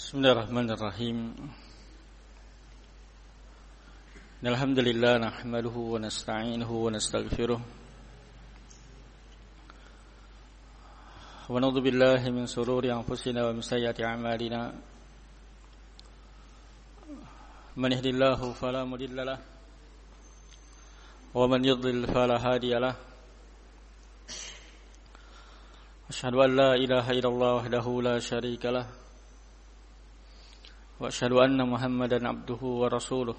Bismillahirrahmanirrahim. Alhamdulillah nahmaduhu wa nasta'inuhu wa nastaghfiruh. Wa na'udzu billahi min shururi anfusina wa min sayyiati a'malina. Man yahdihillahu fala mudilla lahu wa man yudlil fala hadiya lahu. Asyhadu an la ilaha illallah wahdahu la syarika lahu wa asyhadu anna Muhammadan abduhu wa rasuluh.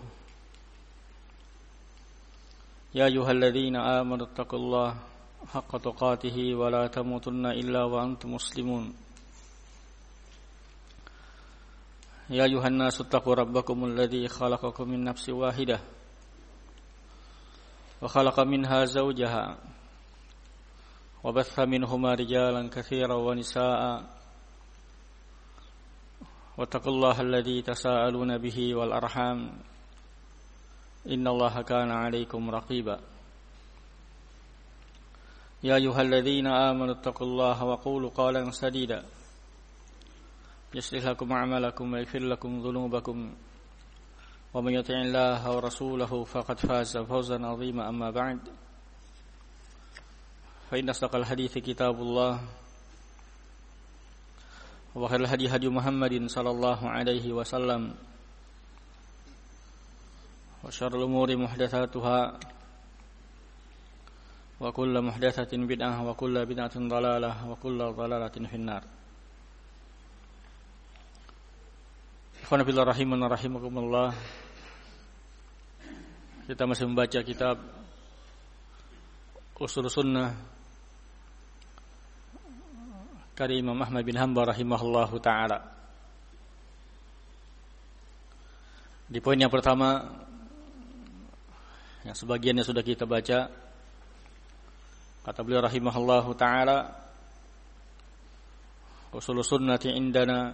Ya ayyuhalladzina amanu taqullaha haqqa tuqatih wa la tamutunna illa wa antum muslimun. Ya ayyuhan nasu taqu rabbakumul ladzi khalaqakum min nafsin wahidah wa khalaqa minha zawjaha wa batha minhuma rijalan katsiran wa nisaa'a. Wattaqullaha alladzi tasaaluna bihi wal arham innallaha kana 'alaikum raqiba. Ya ayyuhalladzina amanu taqullaha wa qulu qawlan sadida yuslih lakum a'malakum wa yaghfir lakum dhunubakum wa may yuti'illaha wa rasulahu faqad faza fawzan 'azima. Amma ba'd, fa inna asdaqal hadithi kitabullah wa khairul hadi hadi Muhammadin sallallahu alaihi wasallam wa syarrul umuri muhdatsatuha wa kullu muhdatsatin bid'ah wa kullu bid'atin dhalalah wa kullu dhalalatin finnar. Ikhwan fillah rahimana rahimakumullah. Kita masih membaca kitab Ushul Sunnah karya Imam Ahmad bin Hanbal rahimahullahu ta'ala. Di poin yang pertama, yang sebagiannya sudah kita baca, kata beliau rahimahullahu ta'ala, usul sunnati indana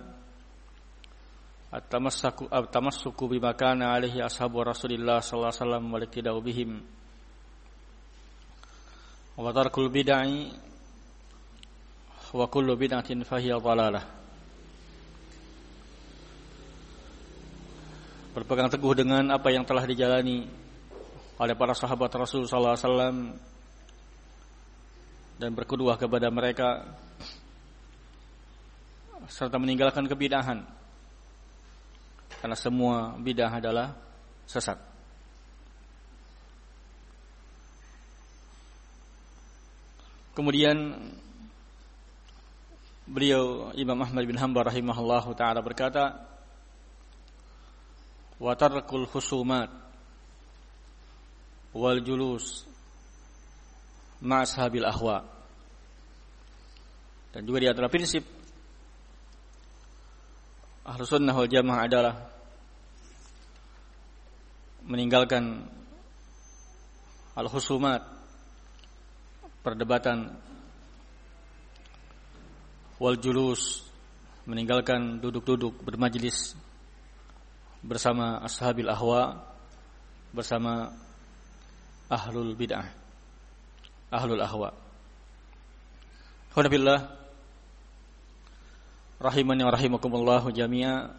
at-tamassuku bima kana alaihi ashabu Rasulillah sallallahu alaihi wasallam wal iktida'u bihim wa tarkul bid'ah wa kullu bid'atin fahiya dhalalah. Berpegang teguh dengan apa yang telah dijalani oleh para sahabat Rasul sallallahu alaihi wasallam dan berkuduah kepada mereka serta meninggalkan kebid'ahan, karena semua bid'ah adalah sesat. Kemudian beliau Imam Ahmad bin Hanbal rahimahullahu ta'ala berkata, wa tarkul khusumat wal julus ma ashabil ahwa. Dan juga di antara prinsip Ahlus Sunnah wal Jamaah adalah meninggalkan al-khusumat, perdebatan, wal julus, meninggalkan duduk-duduk bermajlis bersama ashabil ahwa, bersama ahlul bid'ah, ahlul ahwa. Alhamdulillah rahimani wa rahimakumullahu jami'a.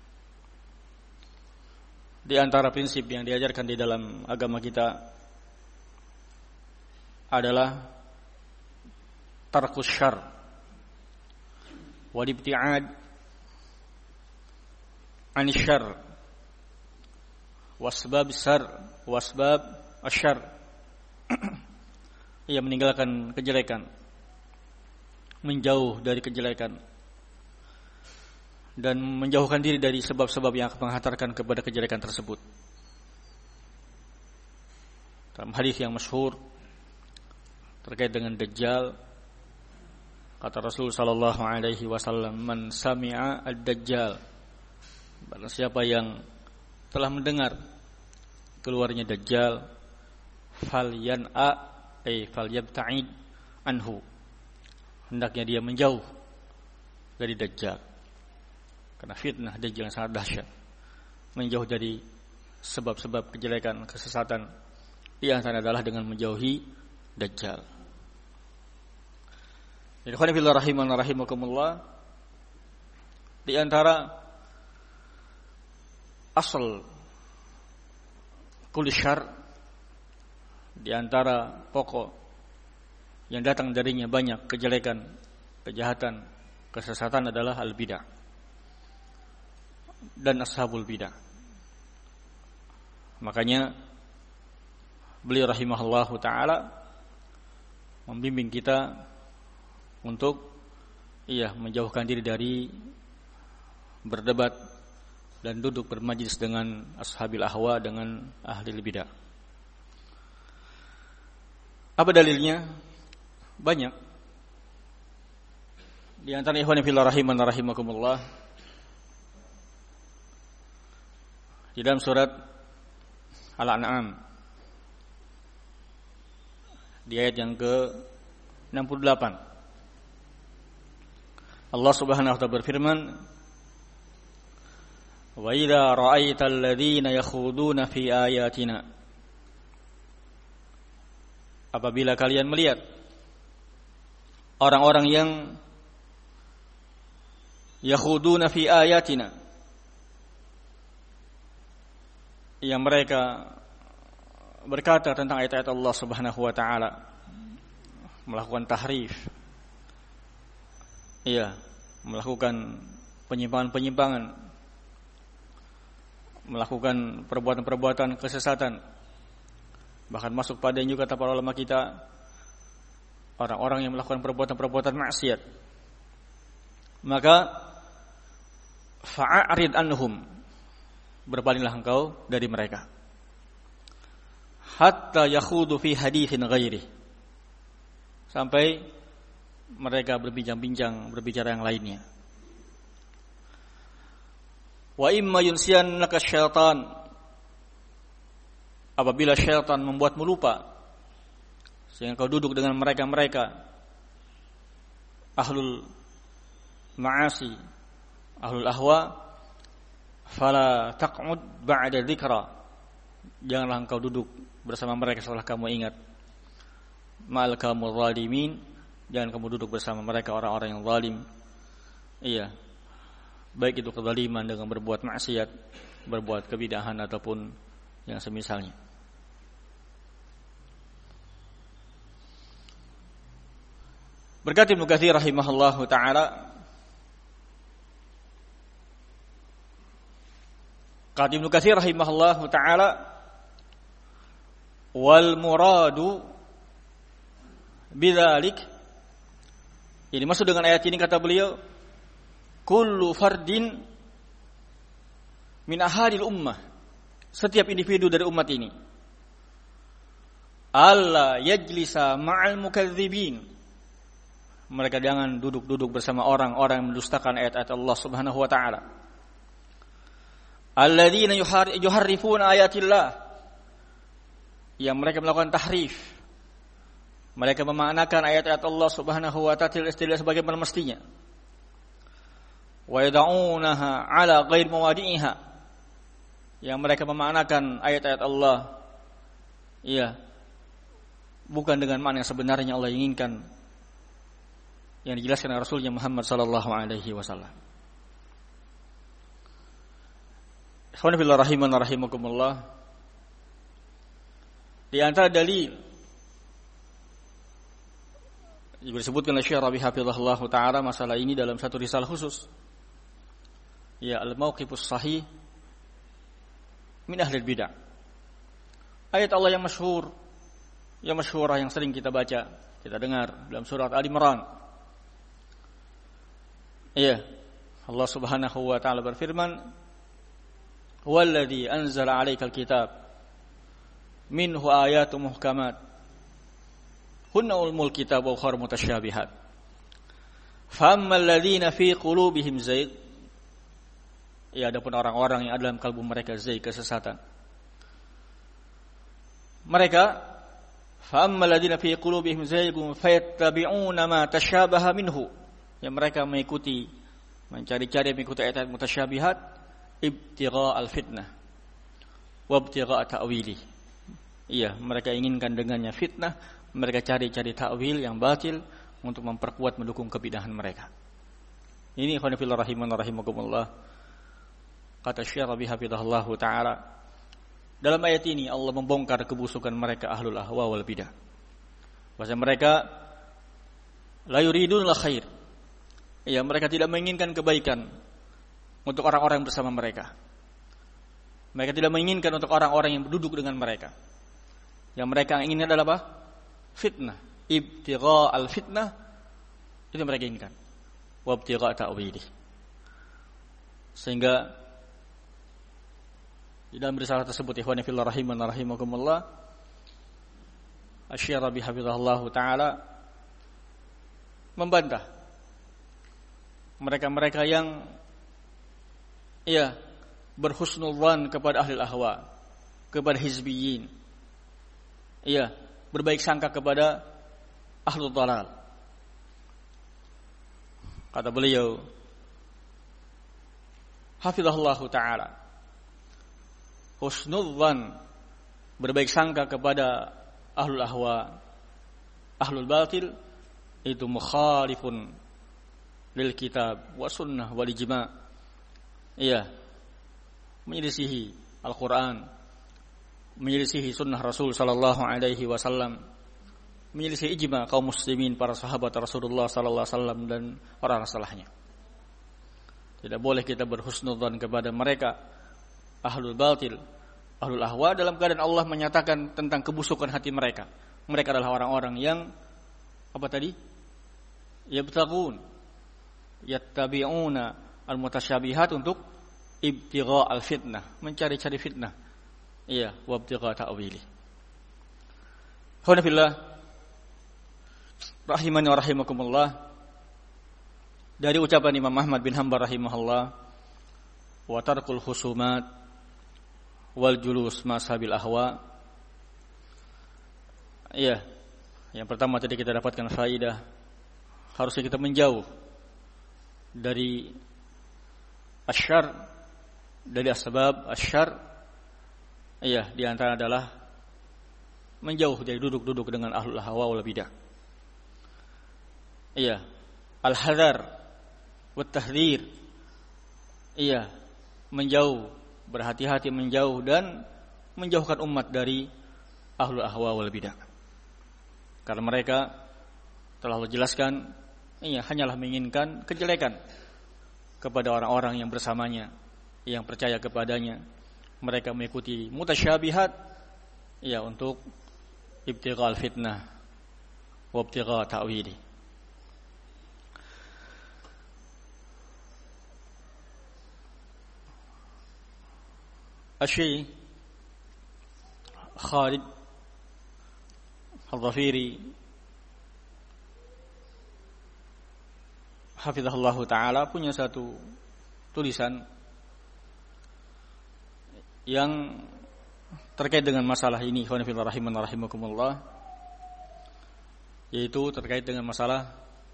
Di antara prinsip yang diajarkan di dalam agama kita adalah tarkus syarr wal ibti'ad 'ani syarr wasbab syarr wasbab asyarr. Ia meninggalkan kejelekan, menjauh dari kejelekan, dan menjauhkan diri dari sebab-sebab yang akan menghantarkan kepada kejelekan tersebut. Dalam hadis yang masyhur terkait dengan Dajjal, kata Rasul sallallahu alaihi wasallam, man sami'a ad-dajjal, barang siapa yang telah mendengar keluarnya Dajjal, falyan'a ay falyabta'id anhu, hendaknya dia menjauh dari Dajjal, karena fitnah Dajjal sangat dahsyat. Menjauh dari sebab-sebab kejelekan, kesesatan, di antara adalah dengan menjauhi Dajjal. Jadi khonifillah rahimana rahimakumullah, di antara asal kulli syarr, di antara pokok yang datang darinya banyak kejelekan, kejahatan, kesesatan adalah al-bid'ah dan ashabul bid'ah. Makanya beliau rahimahullahu ta'ala membimbing kita untuk menjauhkan diri dari berdebat dan duduk bermajlis dengan ashabil ahwa, dengan ahli bidah. Apa dalilnya? Banyak. Di antara ikhwan fillah rahiman rahimakumullah, di dalam surat Al-An'am di ayat yang ke-68, Allah Subhanahu wa ta'ala berfirman, "Wa idza ra'aital ladzina yakhuduna fi ayatina." Apabila kalian melihat orang-orang yang yakhuduna fi ayatina, yang mereka berkata tentang ayat-ayat Allah Subhanahu wa ta'ala, melakukan tahrif, melakukan penyimpangan-penyimpangan, melakukan perbuatan-perbuatan kesesatan, bahkan masuk pada yang juga kata para ulama kita, orang-orang yang melakukan perbuatan-perbuatan maksiat, maka fa'arid anhum, berpalinglah engkau dari mereka, hatta yakhudu fi haditsin ghairi, sampai mereka berbincang-bincang, berbicara yang lainnya. Wa imma yunsiyannaka syaitan, apabila syaitan membuatmu lupa sehingga kau duduk dengan mereka-mereka ahlul ma'asi, ahlul ahwa, fala taq'ud ba'da dzikra, janganlah engkau duduk bersama mereka setelah kamu ingat, ma'al kaumul zalimin, jangan kamu duduk bersama mereka orang-orang yang zalim. Baik itu kezaliman dengan berbuat maksiat, berbuat kebidahan ataupun yang semisalnya. Berkata Ibnu Katsir rahimahullahu taala, kata Ibnu Katsir rahimahullahu taala, wal muradu bidzalik, ini maksud dengan ayat ini, kata beliau, kullu fardin min ahadil ummah, setiap individu dari umat ini, alla yajlisa ma'al mukadzibin, mereka jangan duduk-duduk bersama orang-orang yang mendustakan ayat-ayat Allah Subhanahu wa ta'ala, alladzina yuharrifuna ayatillah, yang mereka melakukan tahrif, mereka memaknakan ayat-ayat Allah Subhanahu wa ta'ala tidak sebagaimana mestinya, wa yad'unaha ala ghairi mawadi'iha, yang mereka memaknakan ayat-ayat Allah bukan dengan makna yang sebenarnya Allah inginkan, yang dijelaskan oleh Rasulnya Muhammad sallallahu alaihi wasallam. Ikhwan fillah rahiman rahimakumullah, di antara dalil yang disebutkan oleh Syekh Rabi hafizahullah taala masalah ini dalam satu risalah khusus, al-mauqifus sahih min ahli bidah, ayat Allah yang masyhur, yang masyhurah, yang sering kita baca, kita dengar dalam surat Ali Imran. Allah Subhanahu wa ta'ala berfirman, "Huwallazi anzala 'alaikal kitab minhu ayatun muhkamat hunna ummul kitab wa ukhra mutasyabihat fammal ladzina fi qulubihim zayg." Adapun orang-orang yang ada dalam kalbu mereka zayg, kesesatan, mereka fammal ladzina fi qulubihim zaygun fayattabi'una ma tasyabaha minhu, yang mereka mengikuti, mencari-cari mengikuti ayat-ayat mutasyabihat, ibtigha al-fitnah wa ibtigha ta'wili. Mereka inginkan dengannya fitnah, mereka cari-cari ta'wil yang batil untuk memperkuat, mendukung kebidahan mereka. Ini ikhwan fillah rahiman rahimakumullah, Kata Syekh Rabi hafizahullah taala, dalam ayat ini Allah membongkar kebusukan mereka ahlul ahwa wal bidah. Bahwa mereka la yuridun la khair. Ya, mereka tidak menginginkan kebaikan untuk orang-orang bersama mereka. Mereka tidak menginginkan untuk orang-orang yang duduk dengan mereka. Yang mereka inginkan adalah apa? Fitnah. Ibtigha al-fitnah, itu mereka inginkan. Wa ibtigha ta'wili. Sehingga di dalam risalah tersebut, ikhwani fillah rahiman rahimakumullah, Asy-Syaikh Rabi hafizahullah taala membantah mereka-mereka yang berhusnudzan kepada ahli ahwa, kepada hizbiyin. Berbaik sangka kepada ahlul dhalal. Kata beliau hafizahullah taala, husnudzan, berbaik sangka kepada ahlul ahwa, ahlul batil, itu mukhalifun lil kitab wa sunnah wal ijma'. Menyelisihi Al-Quran, menyelisihi sunnah Rasul sallallahu alaihi wasallam, menyelisihi ijma' kaum muslimin, para sahabat Rasulullah sallallahu alaihi wasallam dan orang salahnya. Tidak boleh kita berhusnudzan kepada mereka ahlul batil, ahlul ahwa, dalam keadaan Allah menyatakan tentang kebusukan hati mereka. Mereka adalah orang-orang yang apa tadi? Yabtaghun, yattabi'una al-mutasyabihat, untuk ibtigha al-fitnah, mencari-cari fitnah. Wa ibtigha ta'wili. Khonafillah rahimani wa rahimakumullah, dari ucapan Imam Ahmad bin Hanbal rahimahullah, wa tarkul khusumat wal julus mashabil ahwa. Yang pertama tadi kita dapatkan faidah, harusnya kita menjauh dari asyar, dari asbab asyar. Di antara adalah menjauh dari duduk-duduk dengan ahlul hawa wal bidah. Al-hadar wat tahdhir. Menjauh, berhati-hati menjauh dan menjauhkan umat dari ahlul ahwa wal bidah. Karena mereka telah Allah jelaskan, hanyalah menginginkan kejelekan kepada orang-orang yang bersamanya, yang percaya kepadanya. Mereka mengikuti mutasyabihat, untuk ibtigha al-fitnah wa ibtigha ta'wili. Asy-Syaikh Khalid Al-Dhafiri hafizahullah ta'ala punya satu tulisan yang terkait dengan masalah ini, khonifillah rahiman rahimakumullah, yaitu terkait dengan masalah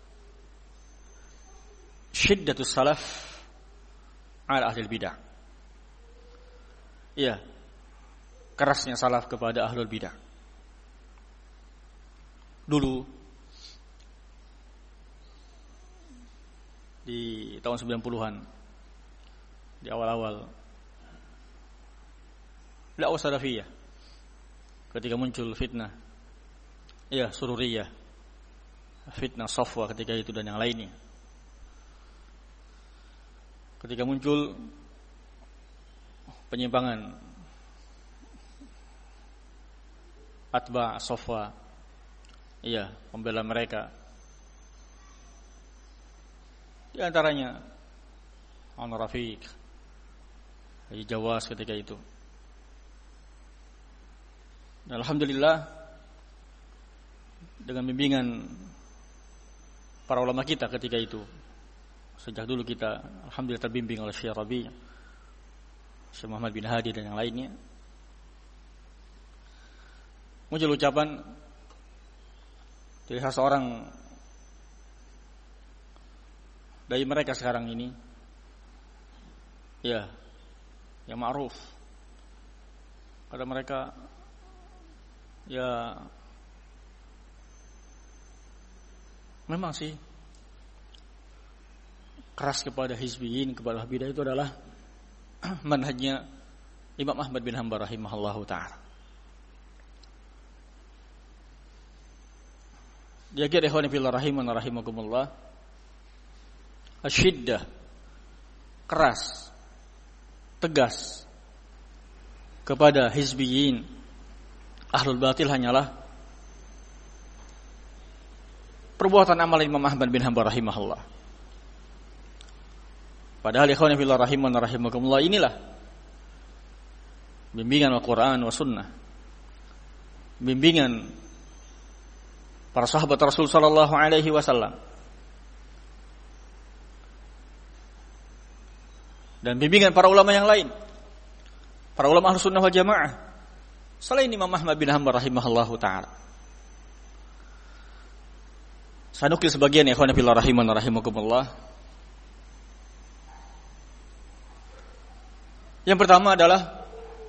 syiddatus salaf ala ahli bidah. Kerasnya salaf kepada ahlul bidah. Dulu di tahun 90-an, di awal-awal dakwah salafiyah, ketika muncul fitnah sururiyah, fitnah Safwa ketika itu dan yang lainnya, ketika muncul penyimpangan atba Safwa, pembela mereka, di antaranya Anwar Rafiq, Haji Jawas ketika itu. Dan alhamdulillah, dengan bimbingan para ulama kita ketika itu, sejak dulu kita alhamdulillah terbimbing oleh Syekh Rabi, Syekh Muhammad bin Hadi dan yang lainnya, muncul ucapan dari salah seorang dari mereka sekarang ini, yang ma'ruf. Kata mereka, memang sih keras kepada hizbiyin, kepada bidah itu adalah manhajnya Imam Ahmad bin Hanbal rahimahullahu ta'ala. Dia kira ikhwan fillah rahiman rahimakumullah, asyiddah, keras, tegas kepada hizbiyin, ahlul batil hanyalah perbuatan amal Imam Ahmad bin Hanbal rahimahullah. Padahal ikhwan fillah rahiman rahimakumullah, inilah bimbingan Al-Quran wa Sunnah, bimbingan para sahabat Rasul sallallahu alaihi wasallam, dan bimbingan para ulama yang lain, para ulama Ahlus Sunnah wal Jamaah selain Imam Ahmad bin Hanbal rahimahullahu taala. Saya nukil sebagian ya ikhwan fillah rahiman rahimakumullah. Yang pertama adalah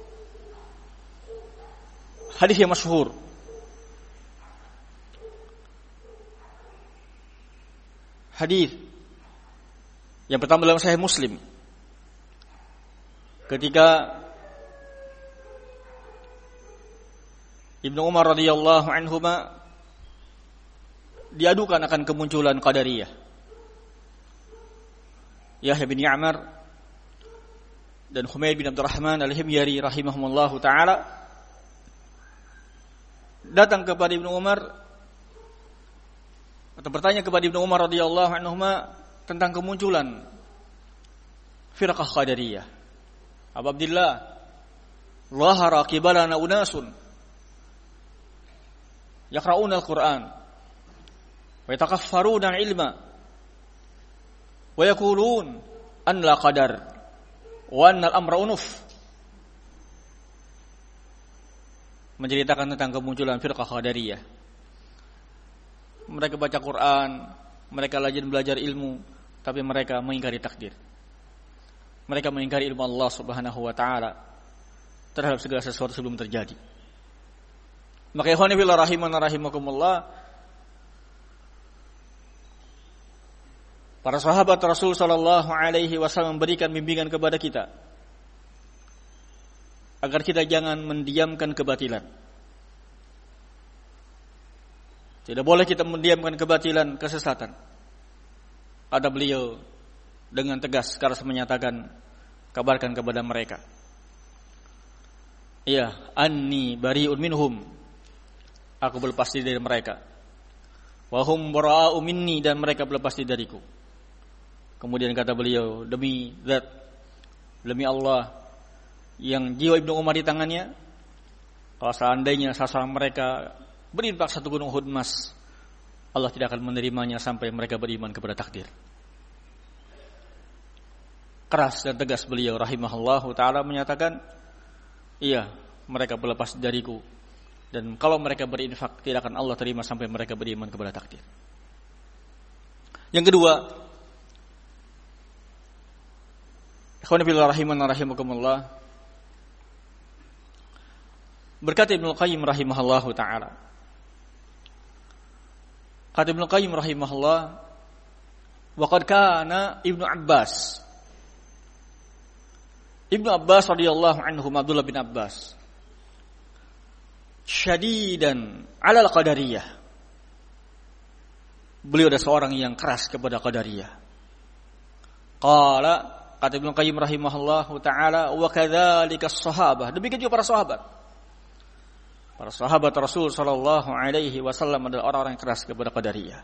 hadis yang masyhur hadis yang pertama dalam Sahih Muslim, ketika Ibnu Umar radhiyallahu anhuma diadukan akan kemunculan Qadariyah. Yahya bin Ya'mar dan Humaid bin Abdurrahman al-Himyari rahimahumullahu taala datang kepada Ibnu Umar atau bertanya kepada Ibnu Umar radhiyallahu anhuma tentang kemunculan firqah Qadariyah. Abu Abdillah, zahara qibalana unasun yaqra'una al-Qur'an wa yatakaffaruna ilma wa yaqulun an la qadar wa anna al-amra unuf. Menceritakan tentang kemunculan firqah Qadariyah. Mereka baca Quran, mereka rajin belajar ilmu, tapi mereka mengingkari takdir. Mereka mengingkari ilmu Allah Subhanahu wa taala terhadap segala sesuatu sebelum terjadi. Maka ikhwan fillah rahiman rahimakumullah, para sahabat Rasul sallallahu alaihi wasallam memberikan bimbingan kepada kita agar kita jangan mendiamkan kebatilan. Tidak boleh kita mendiamkan kebatilan, kesesatan. Ada beliau dengan tegas keras menyatakan, kabarkan kepada mereka, iya, anni bari'un minhum, aku berlepas diri dari mereka. Wa hum bara'u minni, dan mereka berlepas diri dariku. Kemudian kata beliau, demi zat, demi Allah yang jiwa Ibnu Umar di tangannya, kalau seandainya sasaran mereka berinfak satu gunung Uhud emas, Allah tidak akan menerimanya sampai mereka beriman kepada takdir. Keras dan tegas beliau rahimahullahu ta'ala menyatakan, iya, mereka berlepas dariku, dan kalau mereka berinfak tidak akan Allah terima sampai mereka beriman kepada takdir. Yang kedua, ikhwan fillah rahiman rahimakumullah, berkata Ibnu Qayyim rahimahullahu ta'ala, kata Ibnu Qayyim rahimahullah, wa qad kana Ibnu Abbas radhiyallahu anhu, Abdullah bin Abbas, syadidan 'ala al-qadariyah. Beliau adalah seorang yang keras kepada qadariyah. Qala, kata Ibnu Qayyim rahimahullahu taala, wa kadzalika as-sahabah, demikian juga para sahabat. Para sahabat Rasul sallallahu alaihi wasallam adalah orang-orang yang keras kepada qadariyah.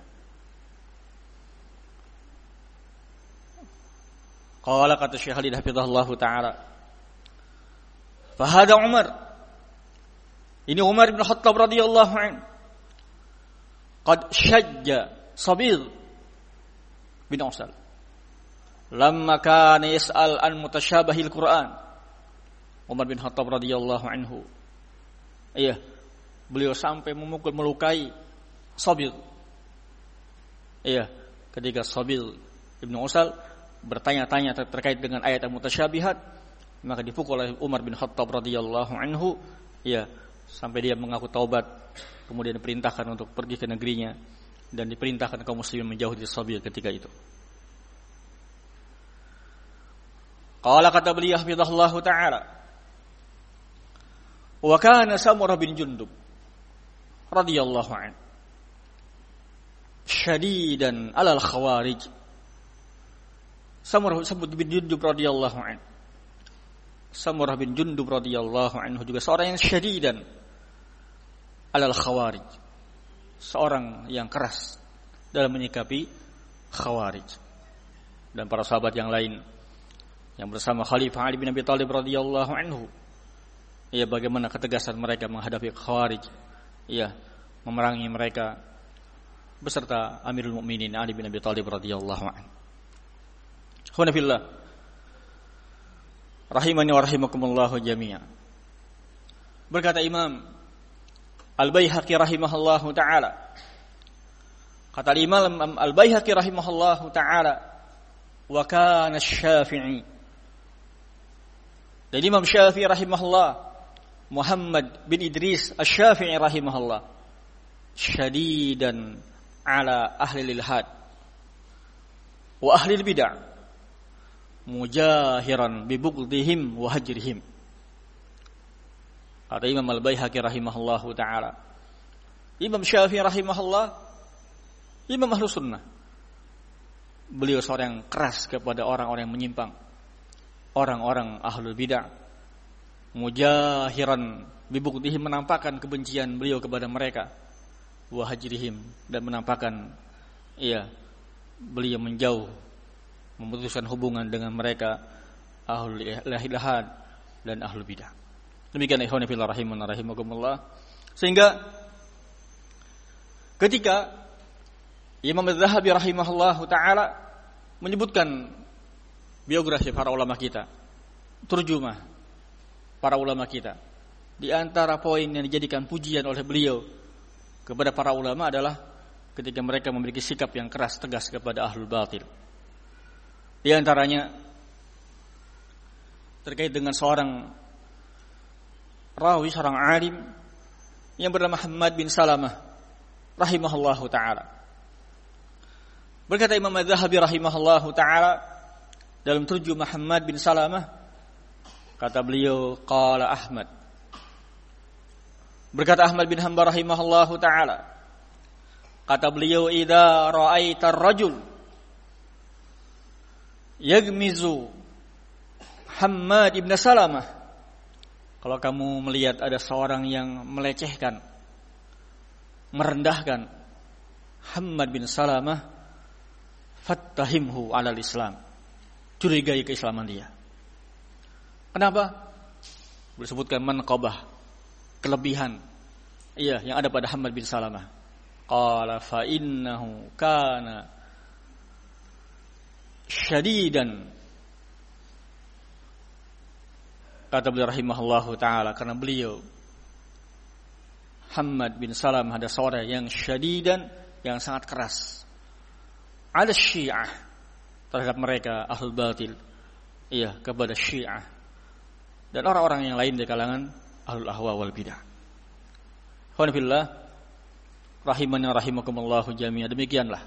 Qala, kata Syekh Khalid hafizahullahu taala, fa hada Umar, ini Umar bin Khattab radhiyallahu anhu, qad syajja Sabir bin Usal lamma kana yas'al an mutasyabihil Quran. Umar bin Khattab radhiyallahu anhu, iya, beliau sampai memukul, melukai Sabir. Iya, ketika Sabir Ibnu Usal bertanya-tanya terkait dengan ayat al-mutasyabihat, maka dipukul oleh Umar bin Khattab radhiyallahu anhu, iya, sampai dia mengaku taubat, kemudian diperintahkan untuk pergi ke negerinya, dan diperintahkan kaum muslimin menjauh dari Sabir ketika itu. Qala kata beliau hafizahullahu taala, wa kana Samurah bin Jundub radhiyallahu anhu syadidan 'alal khawarij. Samurah bin Jundub radhiyallahu anhu, Samurah bin Jundub radhiyallahu anhu juga seorang yang syadidan 'alal khawarij, seorang yang keras dalam menyikapi khawarij. Dan para sahabat yang lain yang bersama Khalifah Ali bin Abi Thalib radhiyallahu anhu, ya bagaimana ketegasan mereka menghadapi khawarij, ya memerangi mereka beserta Amirul Mukminin Ali bin Abi Thalib radhiyallahu anhu. Khana fillah rahimani wa rahimakumullah jami'an. Berkata Imam Al-Baihaqi rahimahullahu taala, kata Imam Al-Baihaqi rahimahullahu taala, wa kana Asy-Syafi'i, dan Imam Syafi'i rahimahullah, Muhammad bin Idris Asy-Syafi'i rahimahullah, syadidan ala ahli al-ilhad wa ahli al-bid'ah, mujahiran bi bughdihim wa hajrihim. Kata Imam Al-Baihaqi rahimahullahu taala, Imam Syafi'i rahimahullah, Imam Ahlus Sunnah, beliau seorang yang keras kepada orang-orang yang menyimpang, orang-orang ahlul bidah, mujahiran bi bughdihim, menampakkan kebencian beliau kepada mereka, wa hajrihim, dan menampakkan beliau menjauh, memutuskan hubungan dengan mereka ahlul ilhad dan ahlul bidah. Demikian ikhwan fillah rahimana rahimakumullah. Sehingga ketika Imam Az-Zahabi rahimahullahu taala menyebutkan biografi para ulama kita, terjemah para ulama kita, di antara poin yang dijadikan pujian oleh beliau kepada para ulama adalah ketika mereka memiliki sikap yang keras tegas kepada ahlul batil. Di antaranya terkait dengan seorang rawi, seorang alim yang bernama Hammad bin Salamah rahimahullahu taala. Berkata Imam Az-Zahabi rahimahullahu taala dalam terjemah Hammad bin Salamah, kata beliau, qala Ahmad, berkata Ahmad bin Hanbal rahimahullahu taala, kata beliau, idza ra'aita ar-rajul yagmizu Hammad bin Salamah, kalau kamu melihat ada seorang yang melecehkan, merendahkan Hammad bin Salamah, fattahimhu 'alal Islam, curigai keislaman dia. Kenapa? Disebutkan manqabah, kelebihan yang ada pada Hammad bin Salamah. Qala fa innahu kana syadidan, kata beliau rahimahullahu taala, karena beliau Hammad bin Salamah ada seorang yang syadidan, yang sangat keras, ala Syiah, terhadap mereka ahlul batil, kepada Syiah dan orang-orang yang lain di kalangan ahlul ahwa wal bidah. Khana fillah rahimani rahimakumullah jami'an. Demikianlah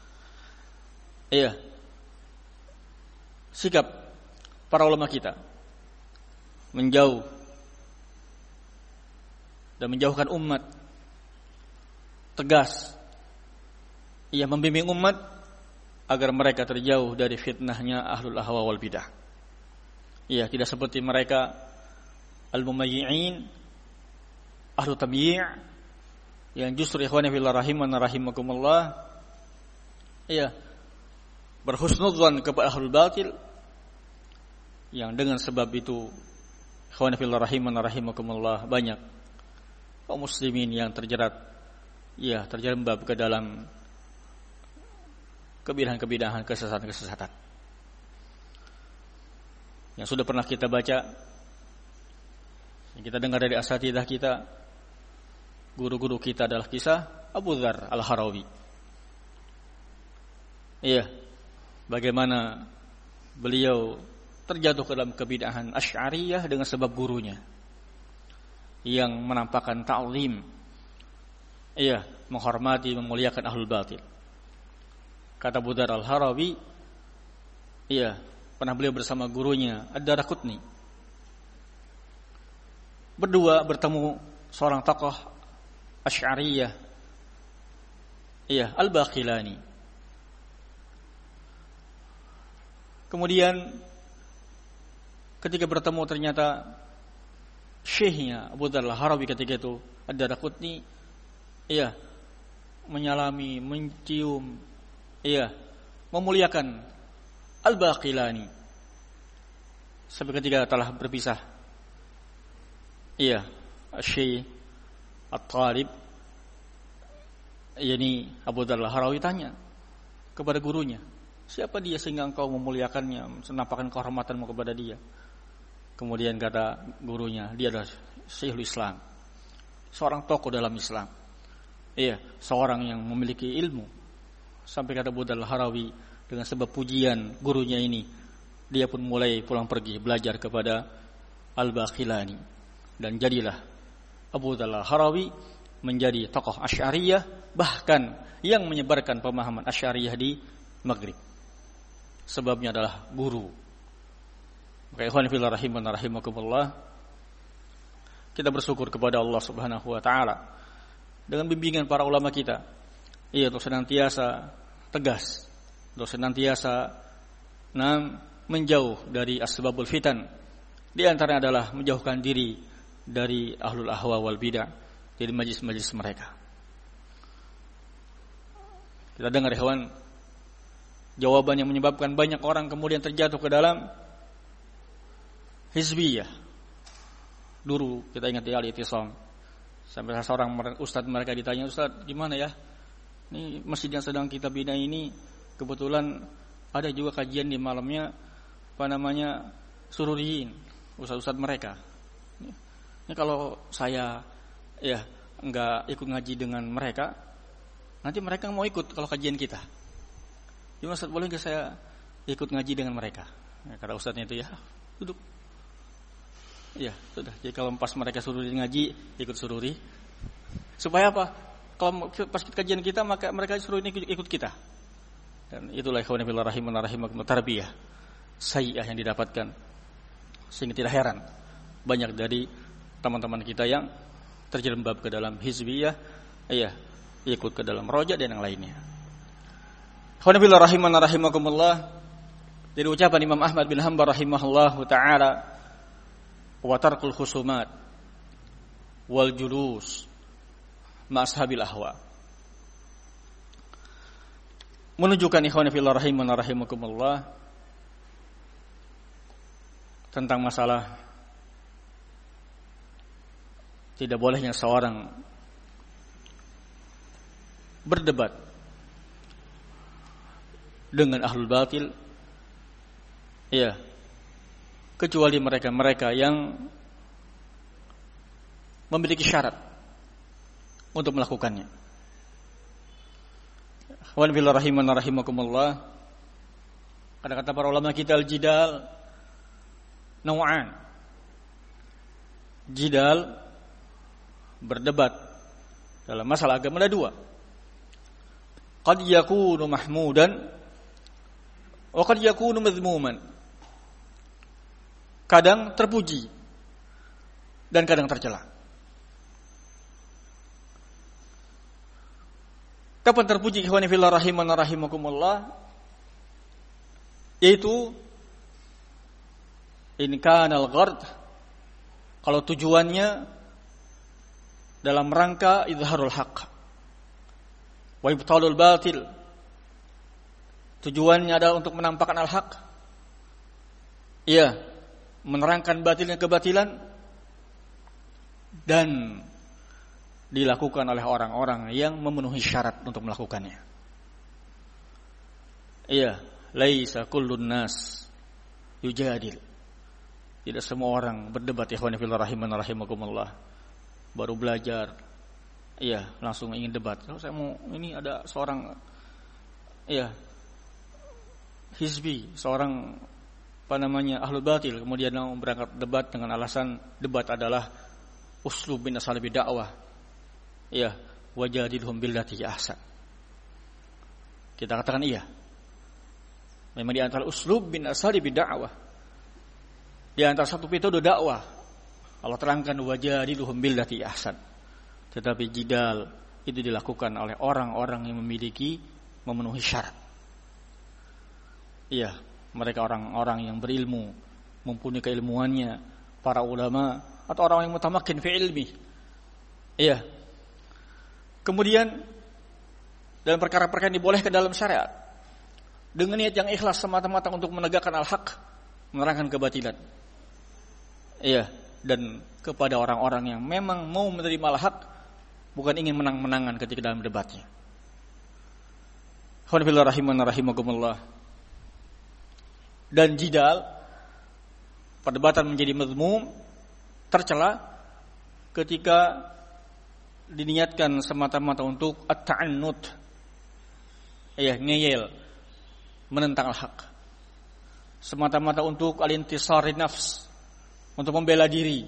sikap para ulama kita menjauh dan menjauhkan umat, tegas membimbing umat agar mereka terjauh dari fitnahnya ahlul ahwa wal bidah. Tidak seperti mereka al-mumayyi'in, ahlu tamyi', yang justru ikhwan fillah rahimana rahimakumullah berhusnudzan kepada ahlul batil, yang dengan sebab itu ikhwan fillah rahimana rahimakumullah banyak kaum muslimin yang terjerat terjerembab ke dalam kebidahan-kebidahan, kesesatan-kesesatan yang sudah pernah kita baca, yang kita dengar dari asatidzah kita, guru-guru kita, adalah kisah Abu Dzar Al-Harawi. Bagaimana beliau terjatuh ke dalam kebidahan Asy'ariyah dengan sebab gurunya yang menampakkan ta'zim, menghormati, memuliakan ahlul batil. Kata Abu Dzar Al-Harawi, pernah beliau bersama gurunya Ad-Daraqutni. Berdua bertemu seorang tokoh Asy'ariyah, Al-Baqilani. Kemudian ketika bertemu ternyata syekhnya Abu Dzar Al-Harawi ketika itu Ad-Daraqutni menyalami, mencium, memuliakan Al-Baqilani. Sampai ketika telah berpisah, Syekh At-Talib, yakni Abu Dzar Al-Harawi, tanya kepada gurunya, siapa dia sehingga engkau memuliakannya, menampakkan kehormatanmu kepada dia? Kemudian kata gurunya, dia adalah Syekhul Islam, seorang tokoh dalam Islam, seorang yang memiliki ilmu. Sampai kata Abu Dzar Al-Harawi, dengan sebab pujian gurunya ini, dia pun mulai pulang pergi belajar kepada Al-Baqilani, dan jadilah Abu Dzar Al-Harawi menjadi tokoh Asy'ariyah, bahkan yang menyebarkan pemahaman Asy'ariyah di Maghrib. Sebabnya adalah guru. Maka ikhwan fillah rahimana rahimakumullah, kita bersyukur kepada Allah Subhanahu wa taala dengan bimbingan para ulama kita, untuk senantiasa tegas, untuk senantiasa menjauh dari asbabul fitan. Di antaranya adalah menjauhkan diri dari ahlul ahwa wal bidah, dari majlis-majlis mereka. Kita dengar ikhwan, jawaban yang menyebabkan banyak orang kemudian terjatuh ke dalam hizbiyah. Dulu kita ingat di Al-I'tisam, sampai seorang ustadz mereka ditanya, "Ustadz, gimana ya? Ini masjid yang sedang kita bina ini kebetulan ada juga kajian di malamnya, sururiyin, ustadz-ustadz mereka. Ini kalau saya enggak ikut ngaji dengan mereka, nanti mereka mau ikut kalau kajian kita. Gimana Ustaz, boleh enggak saya ikut ngaji dengan mereka?" Kata ustadznya itu, duduk. Sudah. Jadi kalau pas mereka sururi ngaji, ikut sururi. Supaya apa? Kalau pas kajian kita, maka mereka suruh ini ikut kita. Dan itulah ikhwan fillah rahimana rahimakumullah, tarbiyah sayyi'ah yang didapatkan. Sehingga tidak heran banyak dari teman-teman kita yang terjerembab ke dalam hizbiyah, ikut ke dalam roja dan yang lainnya. Ikhwan fillah rahimana rahimakumullah, dari ucapan Imam Ahmad bin Hanbal rahimahullahu taala, wa tarkul khusumat wal julus ma ashabil ahwa, menunjukkan ikhwan fillah rahimana rahimakumullah tentang masalah tidak bolehnya seorang berdebat dengan ahlul batil, kecuali mereka-mereka yang memiliki syarat untuk melakukannya. Ikhwan fillah rahimana rahimakumullah, kata-kata para ulama kita, al-jidal naw'an. Jidal, berdebat dalam masalah agama, ada dua. Qad yakunu mahmudan wa qad yakunu madhmuman. Kadang terpuji dan kadang tercela. Kapan terpuji ikhwani fillah rahimana rahimakumullah? Yaitu in kana al-ghard, kalau tujuannya dalam rangka izharul haqq wa ibtalul batil, tujuannya adalah untuk menampakkan al-haq, menerangkan batilnya kebatilan, dan dilakukan oleh orang-orang yang memenuhi syarat untuk melakukannya. Laisa kullun nas yujadil. Tidak semua orang berdebat, ikhwan fillah rahimana rahimakumullah. Baru belajar, langsung ingin debat. Kalau saya mau, ini ada seorang hizbi, seorang ahlul batil, kemudian mau berangkat debat dengan alasan debat adalah uslub min asalibi dakwah. Wajadilhum billati ahsan. Kita katakan Memang di antara uslub bin asalibi dakwah. Di antara satu metode dakwah. Allah terangkan wajadiluhum billati ahsan. Tetapi jidal itu dilakukan oleh orang-orang yang memenuhi syarat. Iya, mereka orang-orang yang berilmu, mempunyai keilmuannya, para ulama atau orang yang mutamakin fi ilmi. Iya. Kemudian dalam perkara-perkara yang dibolehkan dalam syariat dengan niat yang ikhlas semata-mata untuk menegakkan al-haq, menerangkan kebatilan. Iya, dan kepada orang-orang yang memang mau menerima al-haq, bukan ingin menang-menangan ketika dalam debatnya. Alhamdulillah rahimakumullah. Dan jidal, perdebatan menjadi mazmum, tercela ketika diniatkan semata-mata untuk at-ta'annut, ngeyel, menentang al-haq, semata-mata untuk al-intisari nafs, untuk membela diri,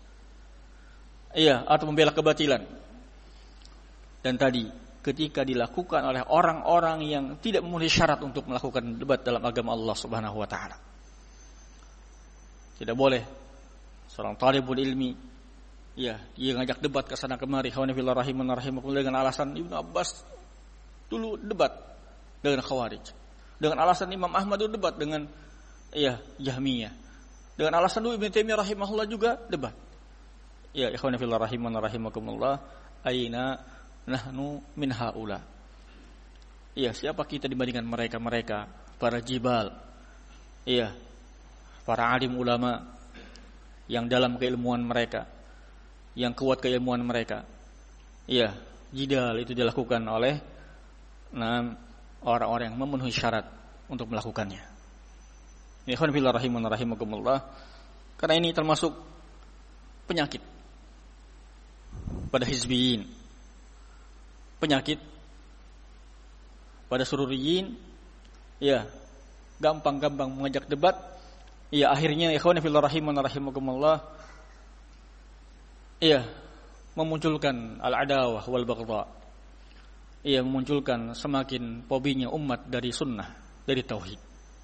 atau membela kebatilan. Dan tadi ketika dilakukan oleh orang-orang yang tidak memenuhi syarat untuk melakukan debat dalam agama Allah Subhanahu wa taala. Tidak boleh seorang talibul ilmi dia ngajak debat ke sana kemari, khawanibillah rahimakumullah, dengan alasan Ibnu Abbas dulu debat dengan Khawarij. Dengan alasan Imam Ahmad dulu debat dengan Jahmiyah. Dengan alasan dulu Ibnu Taimiyah rahimahullah juga debat. Ya, ikhwanifillah rahimakumullah, aina nahnu min haula. Siapa kita dibandingkan mereka, para jibal. Para alim ulama yang dalam keilmuan mereka, yang kuat keilmuan mereka. Jidal itu dilakukan oleh orang-orang yang memenuhi syarat untuk melakukannya. Ikhwanifillah rahimakumullah, karena ini termasuk penyakit pada hizbiyin, penyakit pada sururiyin, gampang-gampang mengajak debat, akhirnya ikhwanifillah rahimakumullah, memunculkan al-adawah wal baghdha, memunculkan semakin fobinya umat dari sunnah, dari tauhid.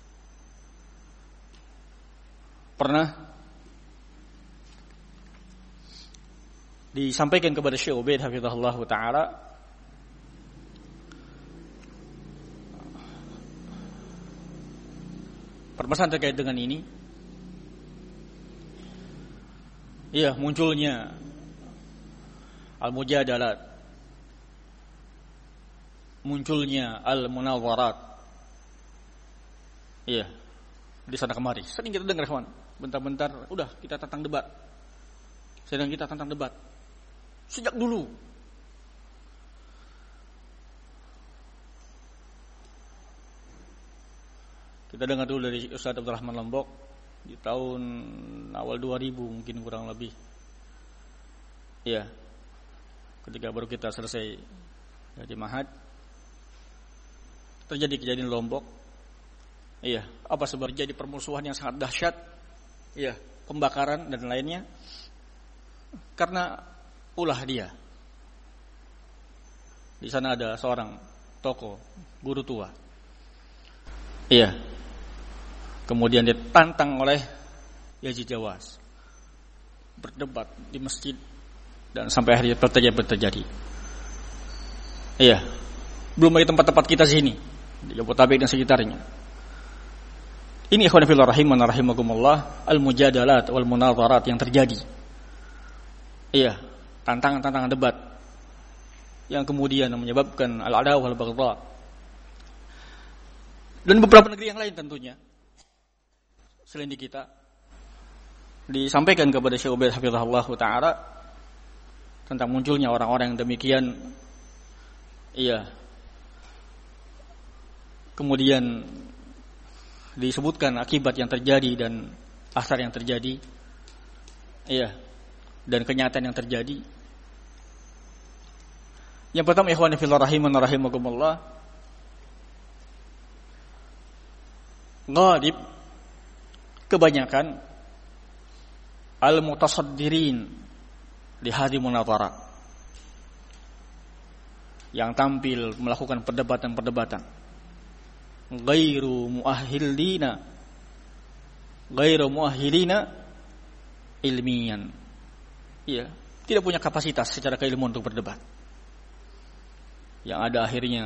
Pernah disampaikan kepada Syekh Ubaid hafizahullah taala permasalahan terkait dengan ini. Munculnya al-mujadalat, munculnya al-munadharat. Di sana kemari sering kita dengar, kawan. Bentar-bentar udah kita tantang debat. Sedang kita tantang debat sejak dulu. Kita dengar dulu dari Ustaz Abdul Rahman Lombok di tahun awal 2000 mungkin kurang lebih. Ketika baru kita selesai dari Mahad, terjadi kejadian Lombok. Apa sebab terjadi permusuhan yang sangat dahsyat? Pembakaran dan lainnya. Karena ulah dia. Di sana ada seorang tokoh, guru tua. Kemudian ditantang oleh Yazid Jawas, berdebat di masjid, dan sampai akhirnya terjadi. Belum lagi tempat-tempat kita sini di Jabodetabek dan sekitarnya. Ini ikhwan fillah rahimakumullah, al-mujadalat wal munadharat yang terjadi. Tantangan-tantangan debat yang kemudian menyebabkan al-adawah wal baghdha. Dan beberapa negeri yang lain tentunya selain di kita, disampaikan kepada Syekh Ubaid hafizahullah taala tentang munculnya orang-orang yang demikian. Kemudian disebutkan akibat yang terjadi dan asar yang terjadi, dan kenyataan yang terjadi. Yang pertama, ikhwani fillah rahimakumullah, ghalib kebanyakan al-mutasaddirin li hadhihi munadharat, yang tampil melakukan perdebatan-perdebatan, ghairu muahhilina ilmiyan. Iya, tidak punya kapasitas secara keilmuan untuk berdebat. Yang ada akhirnya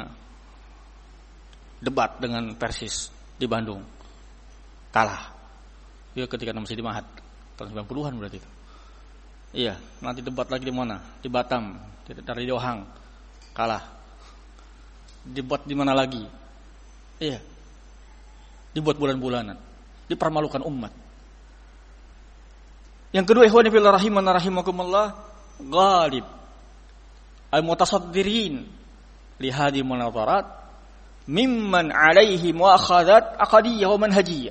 debat dengan Persis di Bandung, kalah. Ya, ketika masih di Mahat tahun 90-an berarti itu. Iya, nanti debat lagi di mana? Di Batam, dari Dohang, kalah. Debat di mana lagi? Iya, dibuat bulan-bulanan, dipermalukan umat. Yang kedua, ikhwani fillah rahimana rahimakumullah, ghalib al-mutasaddirin li hadhihi munadharat mimman alaihi muakhadhat aqdiyyah wa manhajiyah.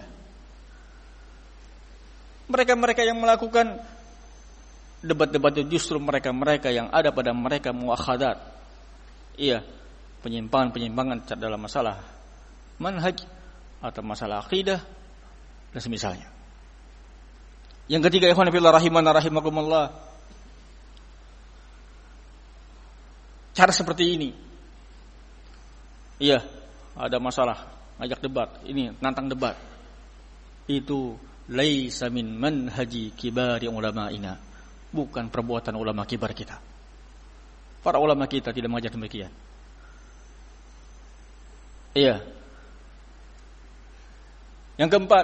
Mereka-mereka yang melakukan debat-debat itu justru mereka-mereka yang ada pada mereka muakhadhat. Iya, penyimpangan-penyimpangan dalam masalah manhaj atau masalah akidah dan semisalnya. Yang ketiga, ikhwan fillah rahimana rahimakumullah, cara seperti ini. Iya, ada masalah, ngajak debat, ini nantang debat. Itu laisa min manhaji kibari ulama'ina, bukan perbuatan ulama kibar kita. Para ulama kita tidak mengajar demikian. Iya. Yang keempat,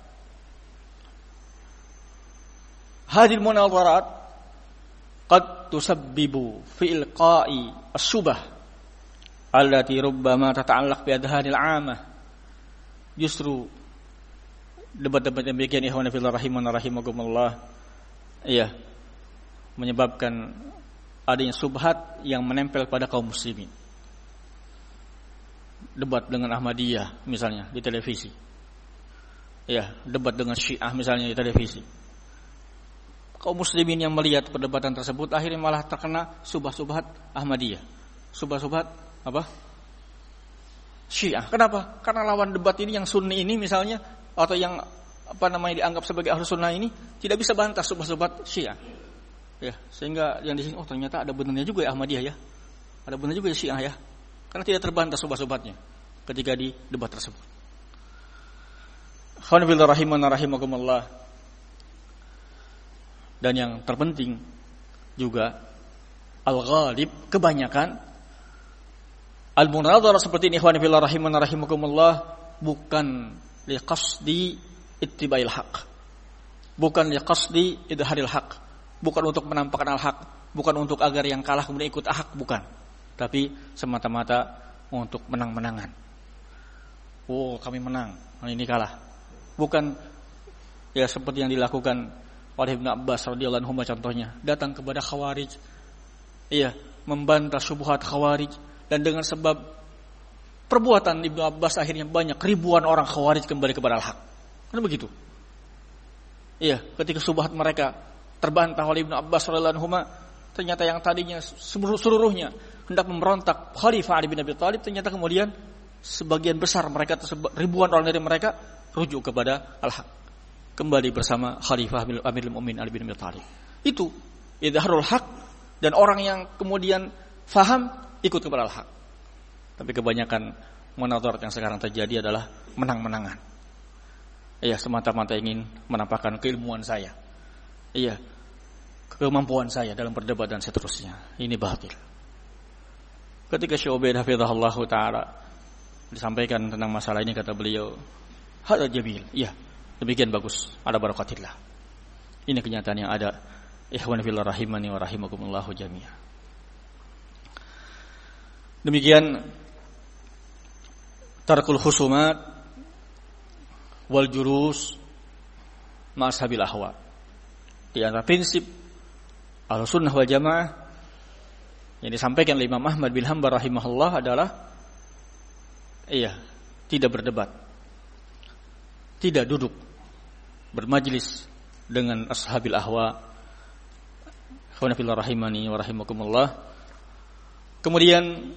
hadhil munadharat qad tusabbibu fi ilqa'i as-subah allati rubbama tata'allaq bi adhanil 'amah. Justru debat-debat yang demikian, ikhwan fillah rahimana rahimakumullah, iya, menyebabkan adanya subhat yang menempel pada kaum muslimin. Debat dengan Ahmadiyah misalnya di televisi. Ya, debat dengan Syiah misalnya di televisi. Kaum muslimin yang melihat perdebatan tersebut akhirnya malah terkena subhat Ahmadiyah. Subhat apa? Syiah. Kenapa? Karena lawan debat ini yang Sunni ini misalnya, atau yang dianggap sebagai Ahlus Sunnah ini tidak bisa bantah subhat Syiah. Ya, sehingga yang di sini ternyata ada benarnya juga ya Ahmadiyah ya. Ada benarnya juga ya Syiah ya. Karena tidak terbantah subhat-subhatnya ketika di debat tersebut. Khawanibillah rahimana rahimakumullah. Dan yang terpenting juga, al-ghalib, kebanyakan al-munadharah seperti ini, khawanibillah rahimana rahimakumullah, bukan liqasdi ittiba'il haq, bukan liqasdi idharil haq, bukan untuk menampakkan al-haq, bukan untuk agar yang kalah kemudian ikut hak, bukan, tapi semata-mata untuk menang-menangan. Oh, kami menang, ini kalah. Bukan ya seperti yang dilakukan oleh Ibnu Abbas radhiyallahu anhu contohnya, datang kepada Khawarij, iya, membantah syubhat Khawarij, dan dengan sebab perbuatan Ibnu Abbas akhirnya banyak ribuan orang Khawarij kembali kepada al-haq. Kan begitu? Iya, ketika syubhat mereka terbantah oleh Ibnu Abbas radhiyallahu anhu, ternyata yang tadinya seluruhnya hendak memberontak Khalifah Ali bin Abi Thalib, ternyata kemudian sebagian besar mereka, ribuan orang dari mereka rujuk kepada al-haq, kembali bersama Khalifah Amirul Mukminin Ali bin Abi Thalib. Itu idharul haq, dan orang yang kemudian faham ikut kepada al-haq. Tapi kebanyakan munadharat yang sekarang terjadi adalah menang-menangan. Iya, semata-mata ingin menampakkan keilmuan saya, iya, kemampuan saya dalam berdebat dan seterusnya. Ini batil. Ketika Syekh Ubaid hafizahullah ta'ala disampaikan tentang masalah ini, kata beliau, hadza jamil, iya, demikian bagus, ada barakatillah. Ini kenyataan yang ada, ikhwan fillah rahimani wa rahimakumullahu jami'an. Demikian tarkul khusumat wal jurus ma ashabil ahwa. Di antara prinsip Ahlus Sunnah wal Jamaah yang disampaikan oleh Imam Ahmad bin Hanbal rahimahullah adalah, iya, tidak berdebat, tidak duduk bermajlis dengan ashabil ahwa. Khawna fillah rahimani wa rahimakumullah. Kemudian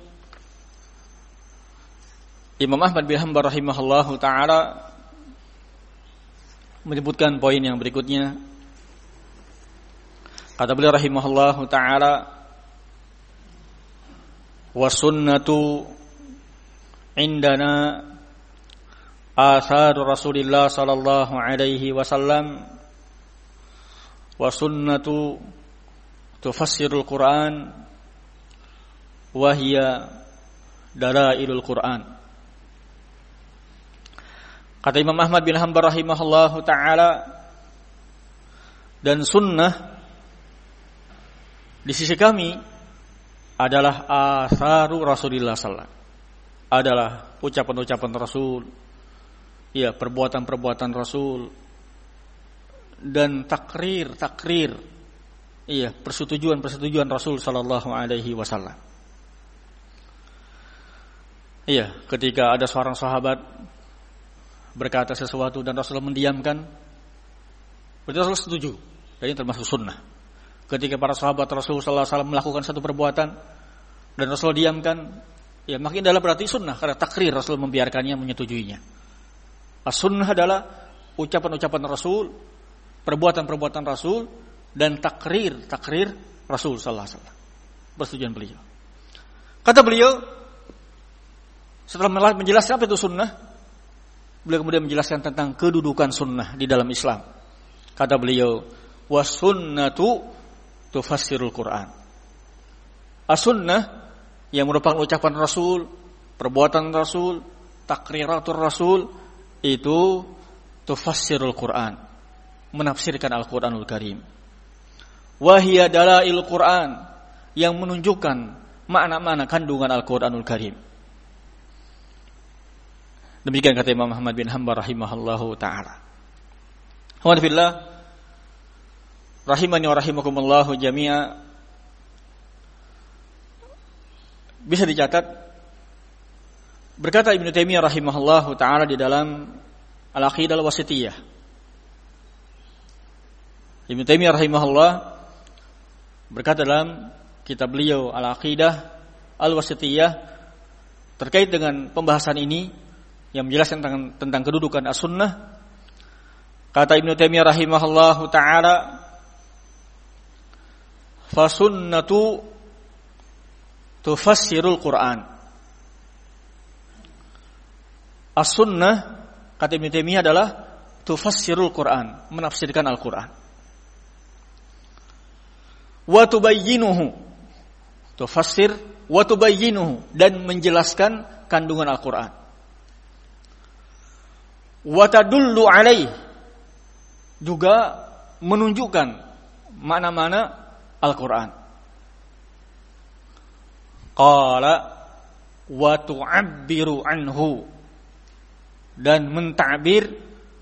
Imam Ahmad bin Hanbal rahimahullah ta'ala menyebutkan poin yang berikutnya. Kata beliau rahimahullah ta'ala, wa sunnatu indana athar Rasulillah sallallahu alaihi wasallam wa sunnatu tufassirul Quran wa hiya dalailul Quran. Kata Imam Ahmad bin Hanbal rahimahullahu taala, dan sunnah di sisi kami adalah atharu Rasulillah sallallahu alaihi wasallam, adalah ucapan-ucapan Rasul, ya, perbuatan-perbuatan Rasul, dan takrir, iya, persetujuan Rasul sallallahu alaihi wasallam. Iya, ketika ada seorang sahabat berkata sesuatu dan Rasul mendiamkan, berarti Rasul setuju, dan ini termasuk sunnah. Ketika para sahabat Rasul sallallahu alaihi wasallam melakukan satu perbuatan dan Rasul diamkan, ya, makin adalah berarti sunnah, karena takrir, Rasul membiarkannya, menyetujuinya. As-sunnah adalah ucapan-ucapan Rasul, perbuatan-perbuatan Rasul, dan takrir Rasul sallallahu alaihi wasallam, persetujuan beliau. Kata beliau, setelah menjelaskan apa itu sunnah, beliau kemudian menjelaskan tentang kedudukan sunnah di dalam Islam. Kata beliau, was-sunnatu tufassirul Quran. As-sunnah yang merupakan ucapan Rasul, perbuatan Rasul, takriratul Rasul, itu tufassirul Quran, menafsirkan Al-Quranul Karim. Wahia dalail Quran, yang menunjukkan makna-makna kandungan Al-Quranul Karim. Demikian kata Imam Ahmad bin Hanbal rahimahullahu ta'ala. Alhamdulillah, rahimani wa rahimakumullahu jami'a. Bisa dicatat, berkata Ibnu Taimiyah rahimahullahu ta'ala di dalam Al-Aqidah Al-Wasithiyah. Ibnu Taimiyah rahimahullah berkata dalam kitab beliau Al-Aqidah Al-Wasithiyah terkait dengan pembahasan ini yang menjelaskan tentang kedudukan as-sunnah. Kata Ibnu Taimiyah rahimahullahu ta'ala, fa sunnatu tufassirul Quran. As-sunnah, kata Ibnu Taimiyah, adalah tufassirul Quran, menafsirkan Al-Quran. Wa tubayyinuhu, tufassir wa tubayyinuhu, dan menjelaskan kandungan Al-Quran. Wa tadullu alaih, juga menunjukkan makna-makna Al-Quran. Qala wa tu'abbiru anhu, dan mentakbir,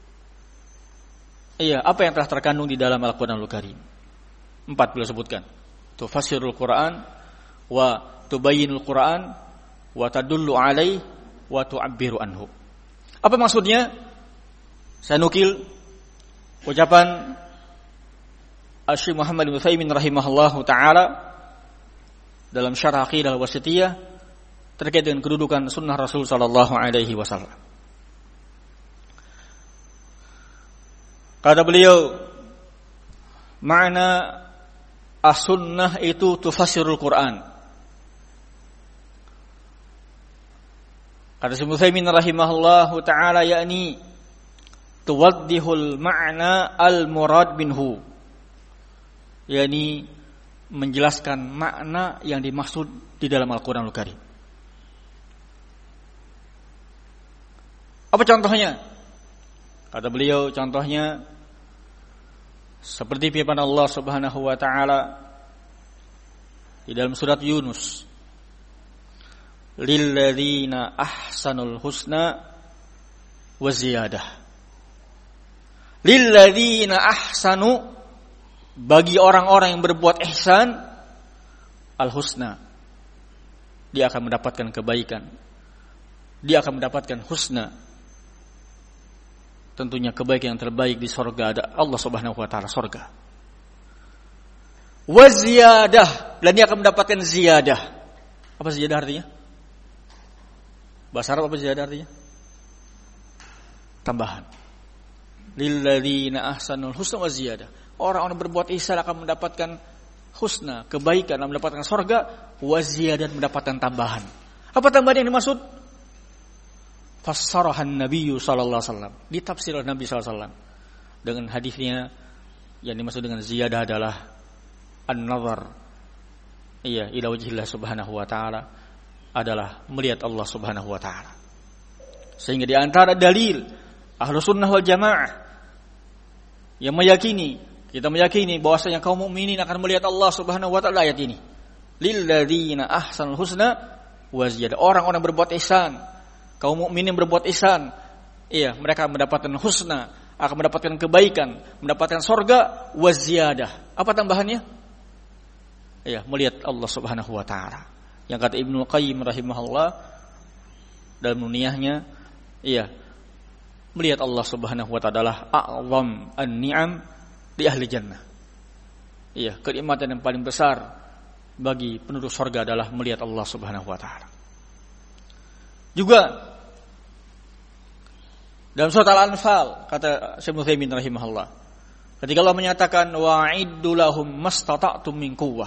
iya, apa yang telah terkandung di dalam Al-Quranul Karim. 4 beliau sebutkan. Tufassirul Quran, wa tubayyinul Quran, wa tadullu alaih, wa tu'abbiru anhu. Apa maksudnya? Saya nukil ucapan Syekh Muhammad bin Utsaimin rahimahullahu ta'ala dalam Syarah Aqidah Al-Wasithiyah terkait dengan kedudukan sunnah Rasul sallallahu alaihi wasallam. Kata beliau, makna as-sunnah itu tufassirul Quran. Kata Syekh Utsaimin rahimahullahu ta'ala, yakni tuwaddihul ma'na al-murad minhu, yakni menjelaskan makna yang dimaksud di dalam Al-Quranul Karim. Apa contohnya? Kata beliau, contohnya seperti firman Allah Subhanahu wa ta'ala di dalam surat Yunus, lilladzina ahsanul husna wa ziyadah. Lilladzina ahsanu, bagi orang-orang yang berbuat ihsan, al-husna, dia akan mendapatkan kebaikan, dia akan mendapatkan husna, tentunya kebaikan yang terbaik di surga, ada Allah Subhanahu wa ta'ala, surga. Wa ziyadah, dan dia akan mendapatkan ziyadah. Apa ziyadah artinya? Bahasa Arab apa ziyadah artinya? Tambahan. Lilladzina ahsanul husna wa ziyadah. Orang-orang berbuat ihsan akan mendapatkan husna, kebaikan, akan mendapatkan surga, wa ziyadah, mendapatkan tambahan. Apa tambahan yang dimaksud? fassarahan Nabi sallallahu alaihi wasallam, ditafsir oleh Nabi sallallahu alaihi wasallam dengan hadisnya yang dimaksud dengan ziyadah adalah an-nazar ila wajhillah subhanahu wa ta'ala, adalah melihat Allah subhanahu wa ta'ala. Sehingga di antara dalil Ahlus Sunnah wal Jamaah yang kita meyakini bahwasanya kaum mukminin akan melihat Allah subhanahu wa ta'ala, ayat ini, lilladzina ahsanul husna wa ziyadah, orang-orang berbuat ihsan, kaum mukminin berbuat ihsan, mereka mendapatkan husna, akan mendapatkan kebaikan, mendapatkan surga, wa ziyadah. Apa tambahannya? Melihat Allah subhanahu wa ta'ala. Yang kata Ibnu Qayyim rahimahullah dalam nuniyahnya, melihat Allah subhanahu wa ta'ala adalah a'zam an-ni'am di ahli jannah. Kenikmatan yang paling besar bagi penduduk surga adalah melihat Allah subhanahu wa ta'ala. Juga dalam surat Al-Anfal kata Syekh Utsaimin rahimahullah, ketika Allah menyatakan wa'iddu lahum mastata'tum min quwwah,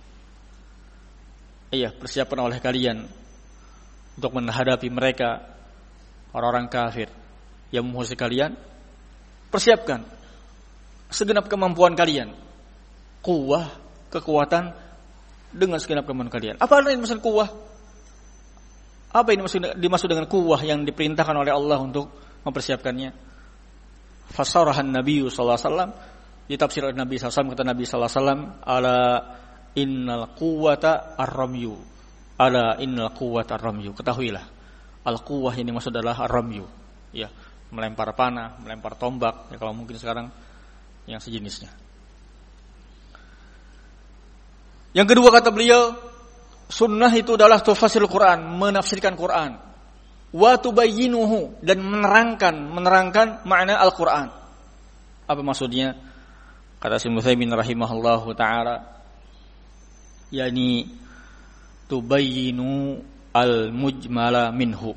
persiapkan oleh kalian untuk menghadapi mereka orang-orang kafir yang memusuhi kalian, persiapkan segenap kemampuan kalian. Quwwah, kekuatan, dengan segenap kemampuan kalian. Apa yang dimaksud quwwah? Apa yang dimaksud dengan quwwah yang diperintahkan oleh Allah untuk mempersiapkannya? Fasarahan Nabi sallallahu alaihi wasallam, ditafsir oleh Nabi sallallahu alaihi wasallam, kata Nabi sallallahu alaihi wasallam, ala innal quwwata ar-ramyu. Ala innal quwwata ar-ramyu. Ketahuilah, al-quwwah yang dimaksud adalah ar-ramyu. Melempar panah, melempar tombak, kalau mungkin sekarang yang sejenisnya. Yang kedua kata beliau, sunnah itu adalah tafsirul Quran, menafsirkan Quran. Wa tubayyinuhu, dan menerangkan makna Al-Quran. Apa maksudnya? Kata Syekh Utsaimin rahimahullahu ta'ala, yakni tubayyinu al-mujmala minhu.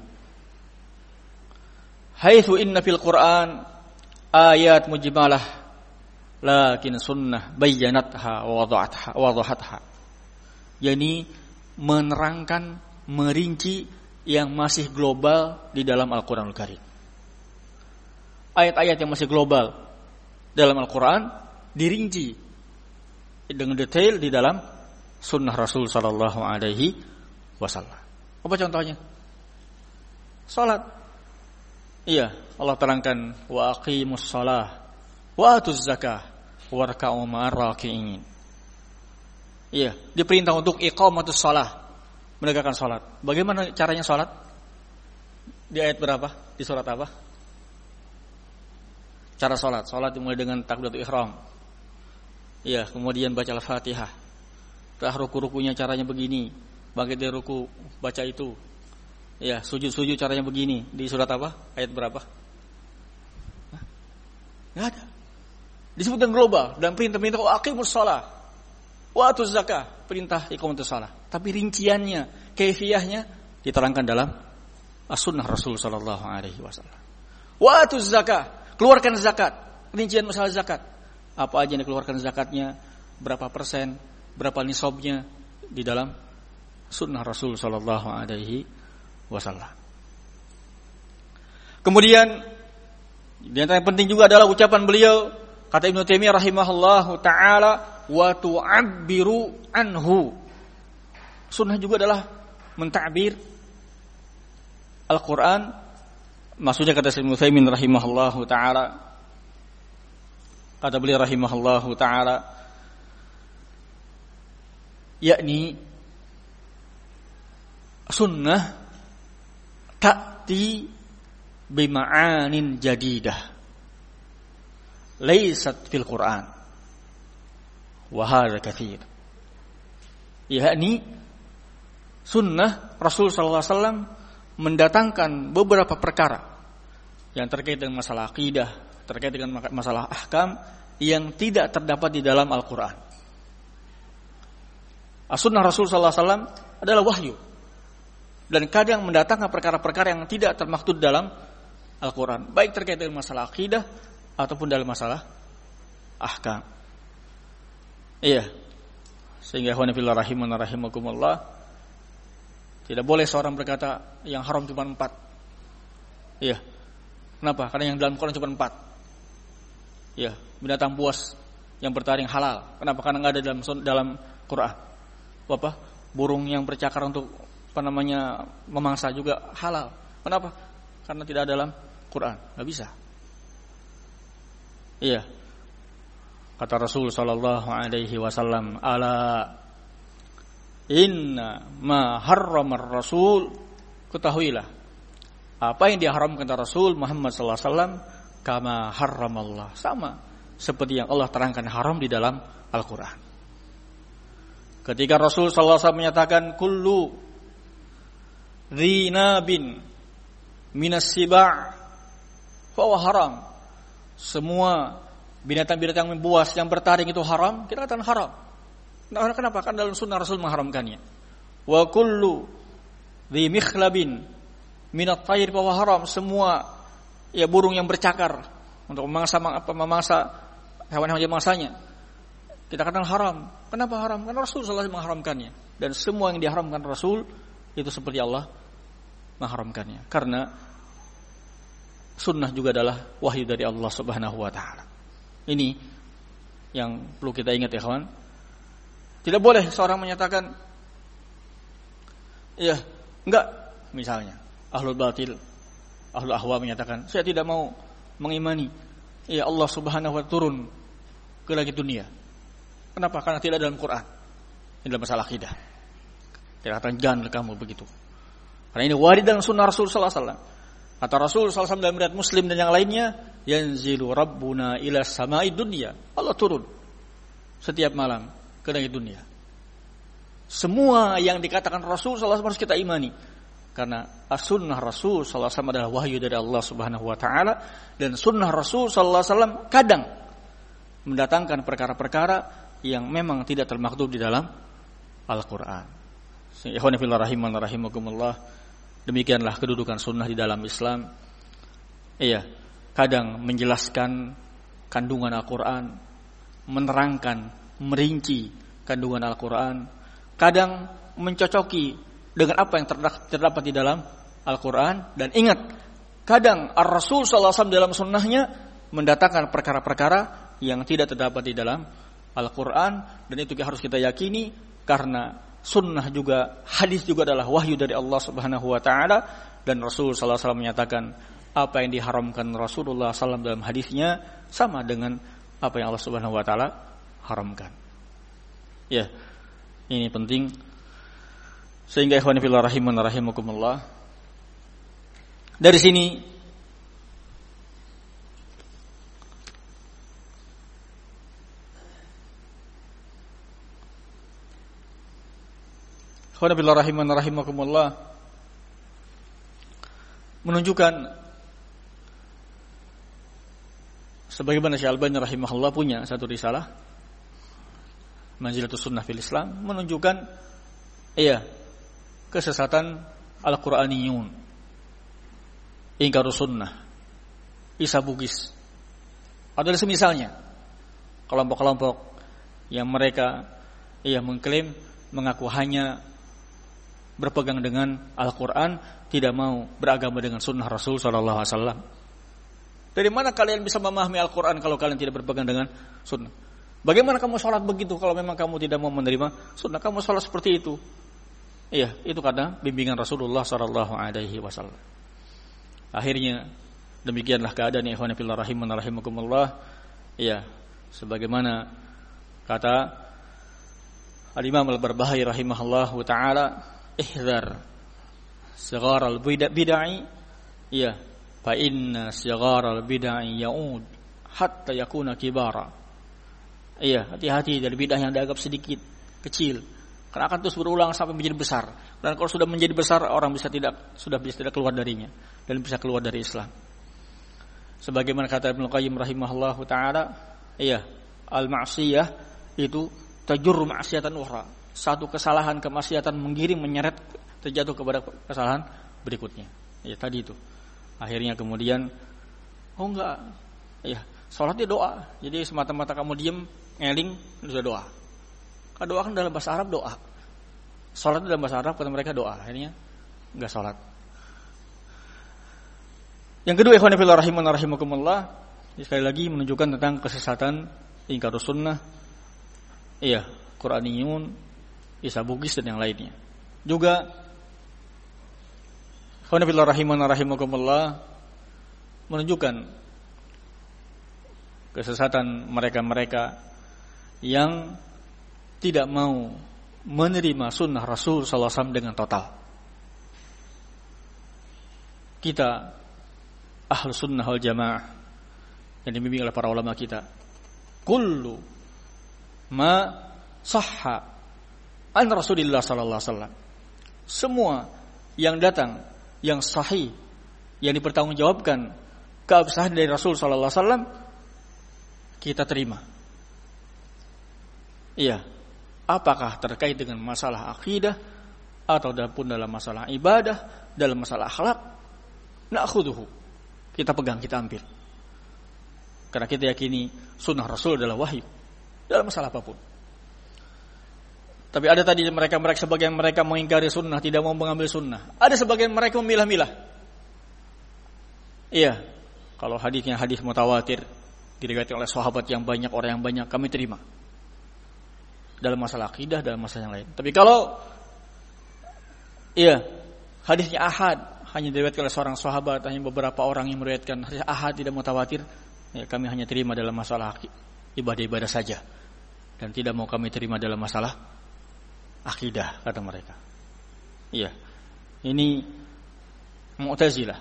Haitsu inna fil Quran ayat mujmalah lakin sunnah bayyanatha wa wadahatha. Yani menerangkan, merinci yang masih global di dalam Al-Qur'anul Karim. Ayat-ayat yang masih global dalam Al-Qur'an dirinci dengan detail di dalam sunnah Rasul sallallahu alaihi wasallam. Apa contohnya? Salat. Allah terangkan wa aqimus shalah wa atuz zakah warka'u ma'ar raki'in. Diperintah untuk iqamatus shalah, menegakkan salat. Bagaimana caranya salat? Di ayat berapa? Di surat apa? Cara salat dimulai dengan takbiratul ihram. Kemudian baca Al-Fatihah. Setelah ruku-rukunya caranya begini, bangkit dari ruku baca itu. Sujud caranya begini. Di surat apa? Ayat berapa? Enggak ada. Disebutkan global dan perintah-perintah aqimus shalah wa atuz zakah, perintah iqamatus shalah. Tapi rinciannya, kaifiyahnya diterangkan dalam as-sunnah Rasul sallallahu alaihi wasallam. Wa atuz zakah, keluarkan zakat. Rincian masalah zakat. Apa aja yang dikeluarkan zakatnya, berapa persen, berapa nisabnya, di dalam sunnah Rasul sallallahu alaihi wasallam. Kemudian di antara yang penting juga adalah ucapan beliau, kata Ibnu Taimiyah rahimahullahu taala, wa tu'abbiru anhu. Sunnah juga adalah mentakbir Al-Quran. Maksudnya kata Ibnu Taimiyah rahimahullahu taala, kata beliau rahimahullahu taala, yakni sunnah ta'ti bima'anin jadidah laysat fil Quran wa hadza katsir. Yakni sunnah Rasul sallallahu alaihi wasallam mendatangkan beberapa perkara yang terkait dengan masalah akidah, terkait dengan masalah ahkam yang tidak terdapat di dalam Al-Quran. As-sunnah Rasul sallallahu alaihi wasallam adalah wahyu, dan kadang mendatangkan perkara-perkara yang tidak termaktub dalam Al-Quran, baik terkait dengan masalah akidah ataupun dalam masalah ahkam. Sehingga ikhwan fillah rahimana rahimakumullah, tidak boleh seorang berkata yang haram cuma 4. Iya. Kenapa? Karena yang dalam Quran cuma 4. Ya, binatang buas yang bertaring halal. Kenapa? Karena enggak ada dalam Quran. Apa? Burung yang bercakar untuk memangsa juga halal. Kenapa? Karena tidak ada dalam Quran. Enggak bisa. Iya. Kata Rasul sallallahu alaihi wasallam, "Ala inna ma harramar rasul." Ketahuilah apa yang diharamkan kata Rasul Muhammad sallallahu alaihi wasallam, kama harramallah, sama seperti yang Allah terangkan haram di dalam Al-Qur'an. Ketika Rasul sallallahu alaihi wasallam menyatakan kullu dzinabin minas siba' fa huwa haram. Semua binatang-binatang buas yang bertaring itu haram, kita katakan haram. Nah, kenapa? Kan dalam sunnah Rasul mengharamkannya. Wa kullu dzi mikhlabin minat tayr fa huwa haram. Semua ya burung yang bercakar untuk memangsa hewan-hewan yang mangsanya, kita katakan haram. Kenapa haram? Karena Rasul sallallahu alaihi wasallam mengharamkannya. Dan semua yang diharamkan Rasul itu seperti Allah mengharamkannya. Karena sunnah juga adalah wahyu dari Allah Subhanahu wa taala. Ini yang perlu kita ingat ya kawan. Tidak boleh seorang menyatakan ya, enggak, misalnya ahlul batil, ahlul ahwa menyatakan saya tidak mau mengimani ya Allah Subhanahu wa taala turun ke langit dunia. Kenapa? Karena tidak dalam Quran. Ini dalam masalah akidah. Kita katakan jangan kamu begitu. Karena ini warid dalam sunnah Rasul sallallahu alaihi wasallam. Kata Rasul sallallahu alaihi wasallam dalam riwayat Muslim dan yang lainnya, yanzilu rabbuna ila samai dunya. Allah turun setiap malam ke langit dunia. Semua yang dikatakan Rasul sallallahu alaihi wasallam harus kita imani. Karena as-sunnah Rasul sallallahu alaihi wasallam adalah wahyu dari Allah Subhanahu wa taala, dan sunnah Rasul sallallahu alaihi wasallam kadang mendatangkan perkara-perkara yang memang tidak termaktub di dalam Al-Qur'an. Ikhwani fillah rahimakumullah. Demikianlah kedudukan sunnah di dalam Islam. Iya, kadang menjelaskan kandungan Al-Quran, menerangkan, merinci kandungan Al-Quran, kadang mencocoki dengan apa yang terdapat di dalam Al-Quran. Dan ingat, kadang Ar-Rasul SAW dalam sunnahnya mendatangkan perkara-perkara yang tidak terdapat di dalam Al-Quran. Dan itu harus kita yakini, karena sunnah juga, hadis juga adalah wahyu dari Allah Subhanahu wa taala. Dan Rasul sallallahu alaihi wasallam menyatakan apa yang diharamkan Rasulullah SAW dalam hadisnya sama dengan apa yang Allah Subhanahu wa taala haramkan. Ya, ini penting. Sehingga ikhwan fillah rahimakumullah, dari sini ikhwan fillah rahimakumullah menunjukkan sebagaimana Syekh Albani rahimahullah punya satu risalah Manzilatus Sunnah fil Islam, menunjukkan kesesatan Al-Qur'aniyun, ingkarus sunnah, Isa Bugis. Ada semisalnya kelompok-kelompok yang mereka mengklaim mengaku hanya berpegang dengan Al-Quran, tidak mau beragama dengan sunnah Rasul sallallahu alaihi wasallam. Dari mana kalian bisa memahami Al-Quran kalau kalian tidak berpegang dengan sunnah? Bagaimana kamu sholat begitu kalau memang kamu tidak mau menerima sunnah? Kamu sholat seperti itu. Iya, itu karena bimbingan Rasulullah sallallahu alaihi wasallam. Akhirnya demikianlah keadaan ikhwan fillah rahimakumullah. Iya, sebagaimana kata Al-Imam Al-Barbahari rahimahullahu taala, ihdzar sighar al-bid'ah, ya, fa inna sighar al-bid'ah yaud hatta yakuna kibara. Iya, hati-hati dari bid'ah yang dianggap sedikit, kecil, karena akan terus berulang sampai menjadi besar. Dan kalau sudah menjadi besar, orang sudah bisa tidak keluar darinya dan bisa keluar dari Islam. Sebagaimana kata Ibnu Qayyim rahimahullahu taala, iya, al-ma'siyah itu tajurru ma'siyatan ukhra. Satu kesalahan kemaksiatan menggiring, menyeret terjatuh kepada kesalahan berikutnya. Ya tadi itu. Akhirnya kemudian enggak. Ya, salatnya doa. Jadi semata-mata kamu diam, ngeling, sudah doa. Kalau doa kan dalam bahasa Arab doa. Salat dalam bahasa Arab kata mereka doa. Akhirnya enggak salat. Yang kedua, ikhwan fillah rahimana rahimakumullah, sekali lagi menunjukkan tentang kesesatan ingkarus sunnah, Qur'aniyun, Isabugis dan yang lainnya. Juga ikhwan fillah rahimana rahimakumullah menunjukkan kesesatan mereka-mereka yang tidak mau menerima sunnah Rasul sallallahu alaihi wasallam dengan total. Kita ahlu sunnah wal jamaah yang dibimbing oleh para ulama kita, kullu ma sahha an Rasulillah sallallahu alaihi wasallam, semua yang datang yang sahih, yang dipertanggungjawabkan keabsahan dari Rasul sallallahu alaihi wasallam, kita terima. Apakah terkait dengan masalah akidah ataupun dalam masalah ibadah, dalam masalah akhlak, na'khudhuhu, kita pegang, kita ambil. Karena kita yakini sunnah Rasul adalah wahyu dalam masalah apapun. Tapi ada tadi sebagian mereka mengingkari sunnah, tidak mau mengambil sunnah. Ada sebagian mereka memilah-milah. Kalau hadisnya hadis mutawatir, diriwayatkan oleh sahabat yang banyak, orang yang banyak, kami terima. Dalam masalah akidah, dalam masalah yang lain. Tapi kalau hadisnya ahad, hanya diriwayatkan oleh seorang sahabat, hanya beberapa orang yang meriwayatkan hadis ahad, tidak mutawatir, kami hanya terima dalam masalah ibadah-ibadah saja, dan tidak mau kami terima dalam masalah akidah, kata mereka. Ini Mu'tazilah.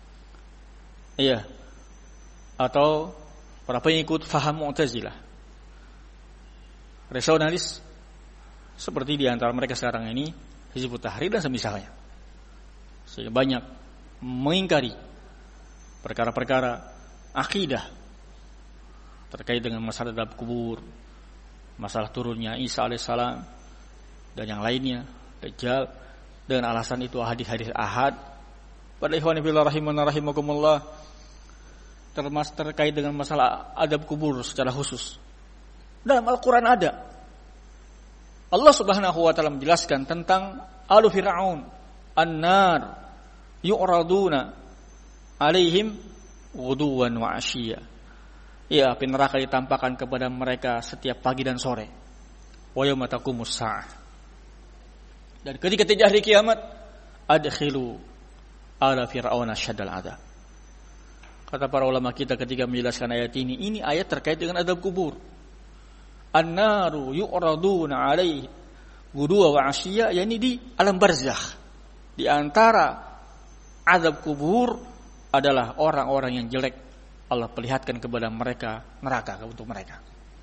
Atau para pengikut faham Mu'tazilah, rasionalis, seperti di antara mereka sekarang ini Hizbut Tahrir dan semisalnya. Sehingga banyak mengingkari perkara-perkara akidah terkait dengan masalah adab kubur, masalah turunnya Isa alaihissalam dan yang lainnya, Dajjal, dengan alasan itu hadis-hadis ahad. Pada ikhwan fillah rahimana rahimakumullah, terkait dengan masalah adab kubur secara khusus, dalam Al-Quran ada. Allah Subhanahu wa ta'ala menjelaskan tentang alu Fir'aun, an-nar yu'raduna alaihim ghuduwan wa ashiya. Api neraka ditampakkan kepada mereka setiap pagi dan sore. Wa yauma taqumus saah. Dan ketika terjadi hari kiamat, adkhilu ala fir'auna syaddal adab. Kata para ulama kita ketika menjelaskan ayat ini ayat terkait dengan adab kubur. An-naru yu'raduna alaihi ghuduwan wa ashiya, yakni di alam barzakh. Di antara azab kubur adalah orang-orang yang jelek, Allah perlihatkan kepada mereka neraka untuk mereka.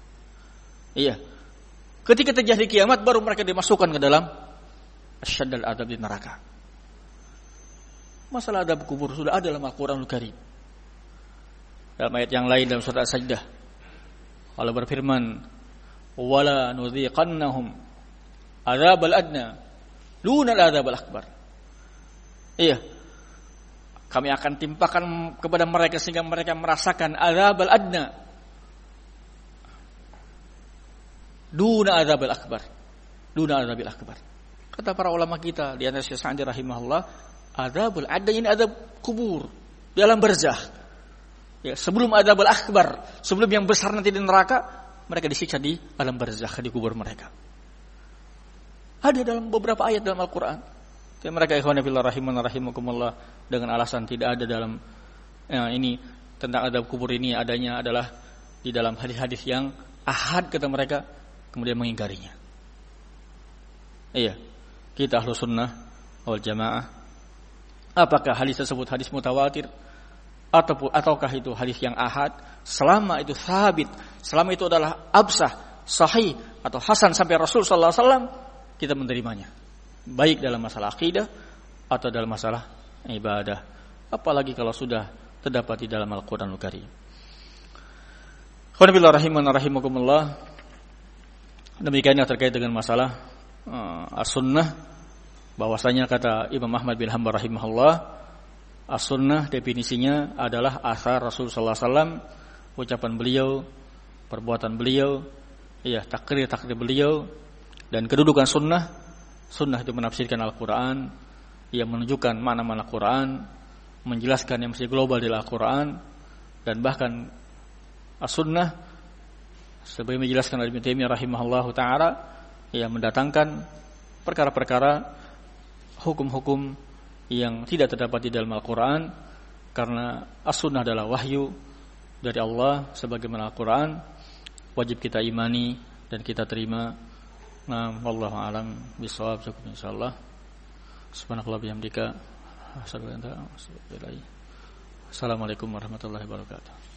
Ketika terjadi kiamat baru mereka dimasukkan ke dalam asyaddal adab di neraka. Masalah adab kubur sudah ada dalam Al-Qur'anul Karim. Dalam ayat yang lain dalam surat As-Sajdah, Allah berfirman, wala nudhiqannahum adzabal adna dunal adzabal akbar. Kami akan timpakan kepada mereka sehingga mereka merasakan adzabal adna duna adzabil akbar. Duna adzabil akbar. Kata para ulama kita di antara Syekh Sa'di rahimahullah, adzabul adna ini adzab kubur di alam barzakh. Sebelum adzabul akbar, sebelum yang besar nanti di neraka, mereka disiksa di alam barzakh, di kubur mereka. Ada dalam beberapa ayat dalam Al-Quran. Dan mereka ikhwan fillah rahimana rahimakumullah, dengan alasan tidak ada dalam ini tentang adab kubur ini, adanya adalah di dalam hadis-hadis yang ahad, kata mereka, kemudian mengingkarinya. Kita ahlu sunnah wal jamaah, apakah hadis tersebut hadis mutawatir ataukah itu hadis yang ahad, selama itu sabit, selama itu adalah absah, sahih atau hasan sampai Rasul sallallahu alaihi wasallam, kita menerimanya, baik dalam masalah akidah atau dalam masalah ibadah, apalagi kalau sudah terdapat di dalam Al-Qur'anul Karim. Qul rahimana rahimakumullah. Demikianlah terkait dengan masalah as-sunnah, bahwasanya kata Imam Ahmad bin Hanbal rahimahullah, as-sunnah definisinya adalah asar Rasul sallallahu alaihi wasallam, ucapan beliau, perbuatan beliau, takrir beliau, dan kedudukan sunnah. Sunnah itu menafsirkan Al-Quran, yang menunjukkan makna-makna Quran, menjelaskan yang masih global di Al-Quran dan bahkan As-Sunnah, sebagaimana dijelaskan oleh Ibnu Taimiyah rahimahullahu taala, yang mendatangkan perkara-perkara hukum-hukum yang tidak terdapat di dalam Al-Quran, karena As-Sunnah adalah wahyu dari Allah sebagaimana Al-Quran, wajib kita imani dan kita terima. Nah, wallahu a'lam bishawab. Cukup insyaallah. Subhanallahi bihamdika. Assalamualaikum warahmatullahi wabarakatuh.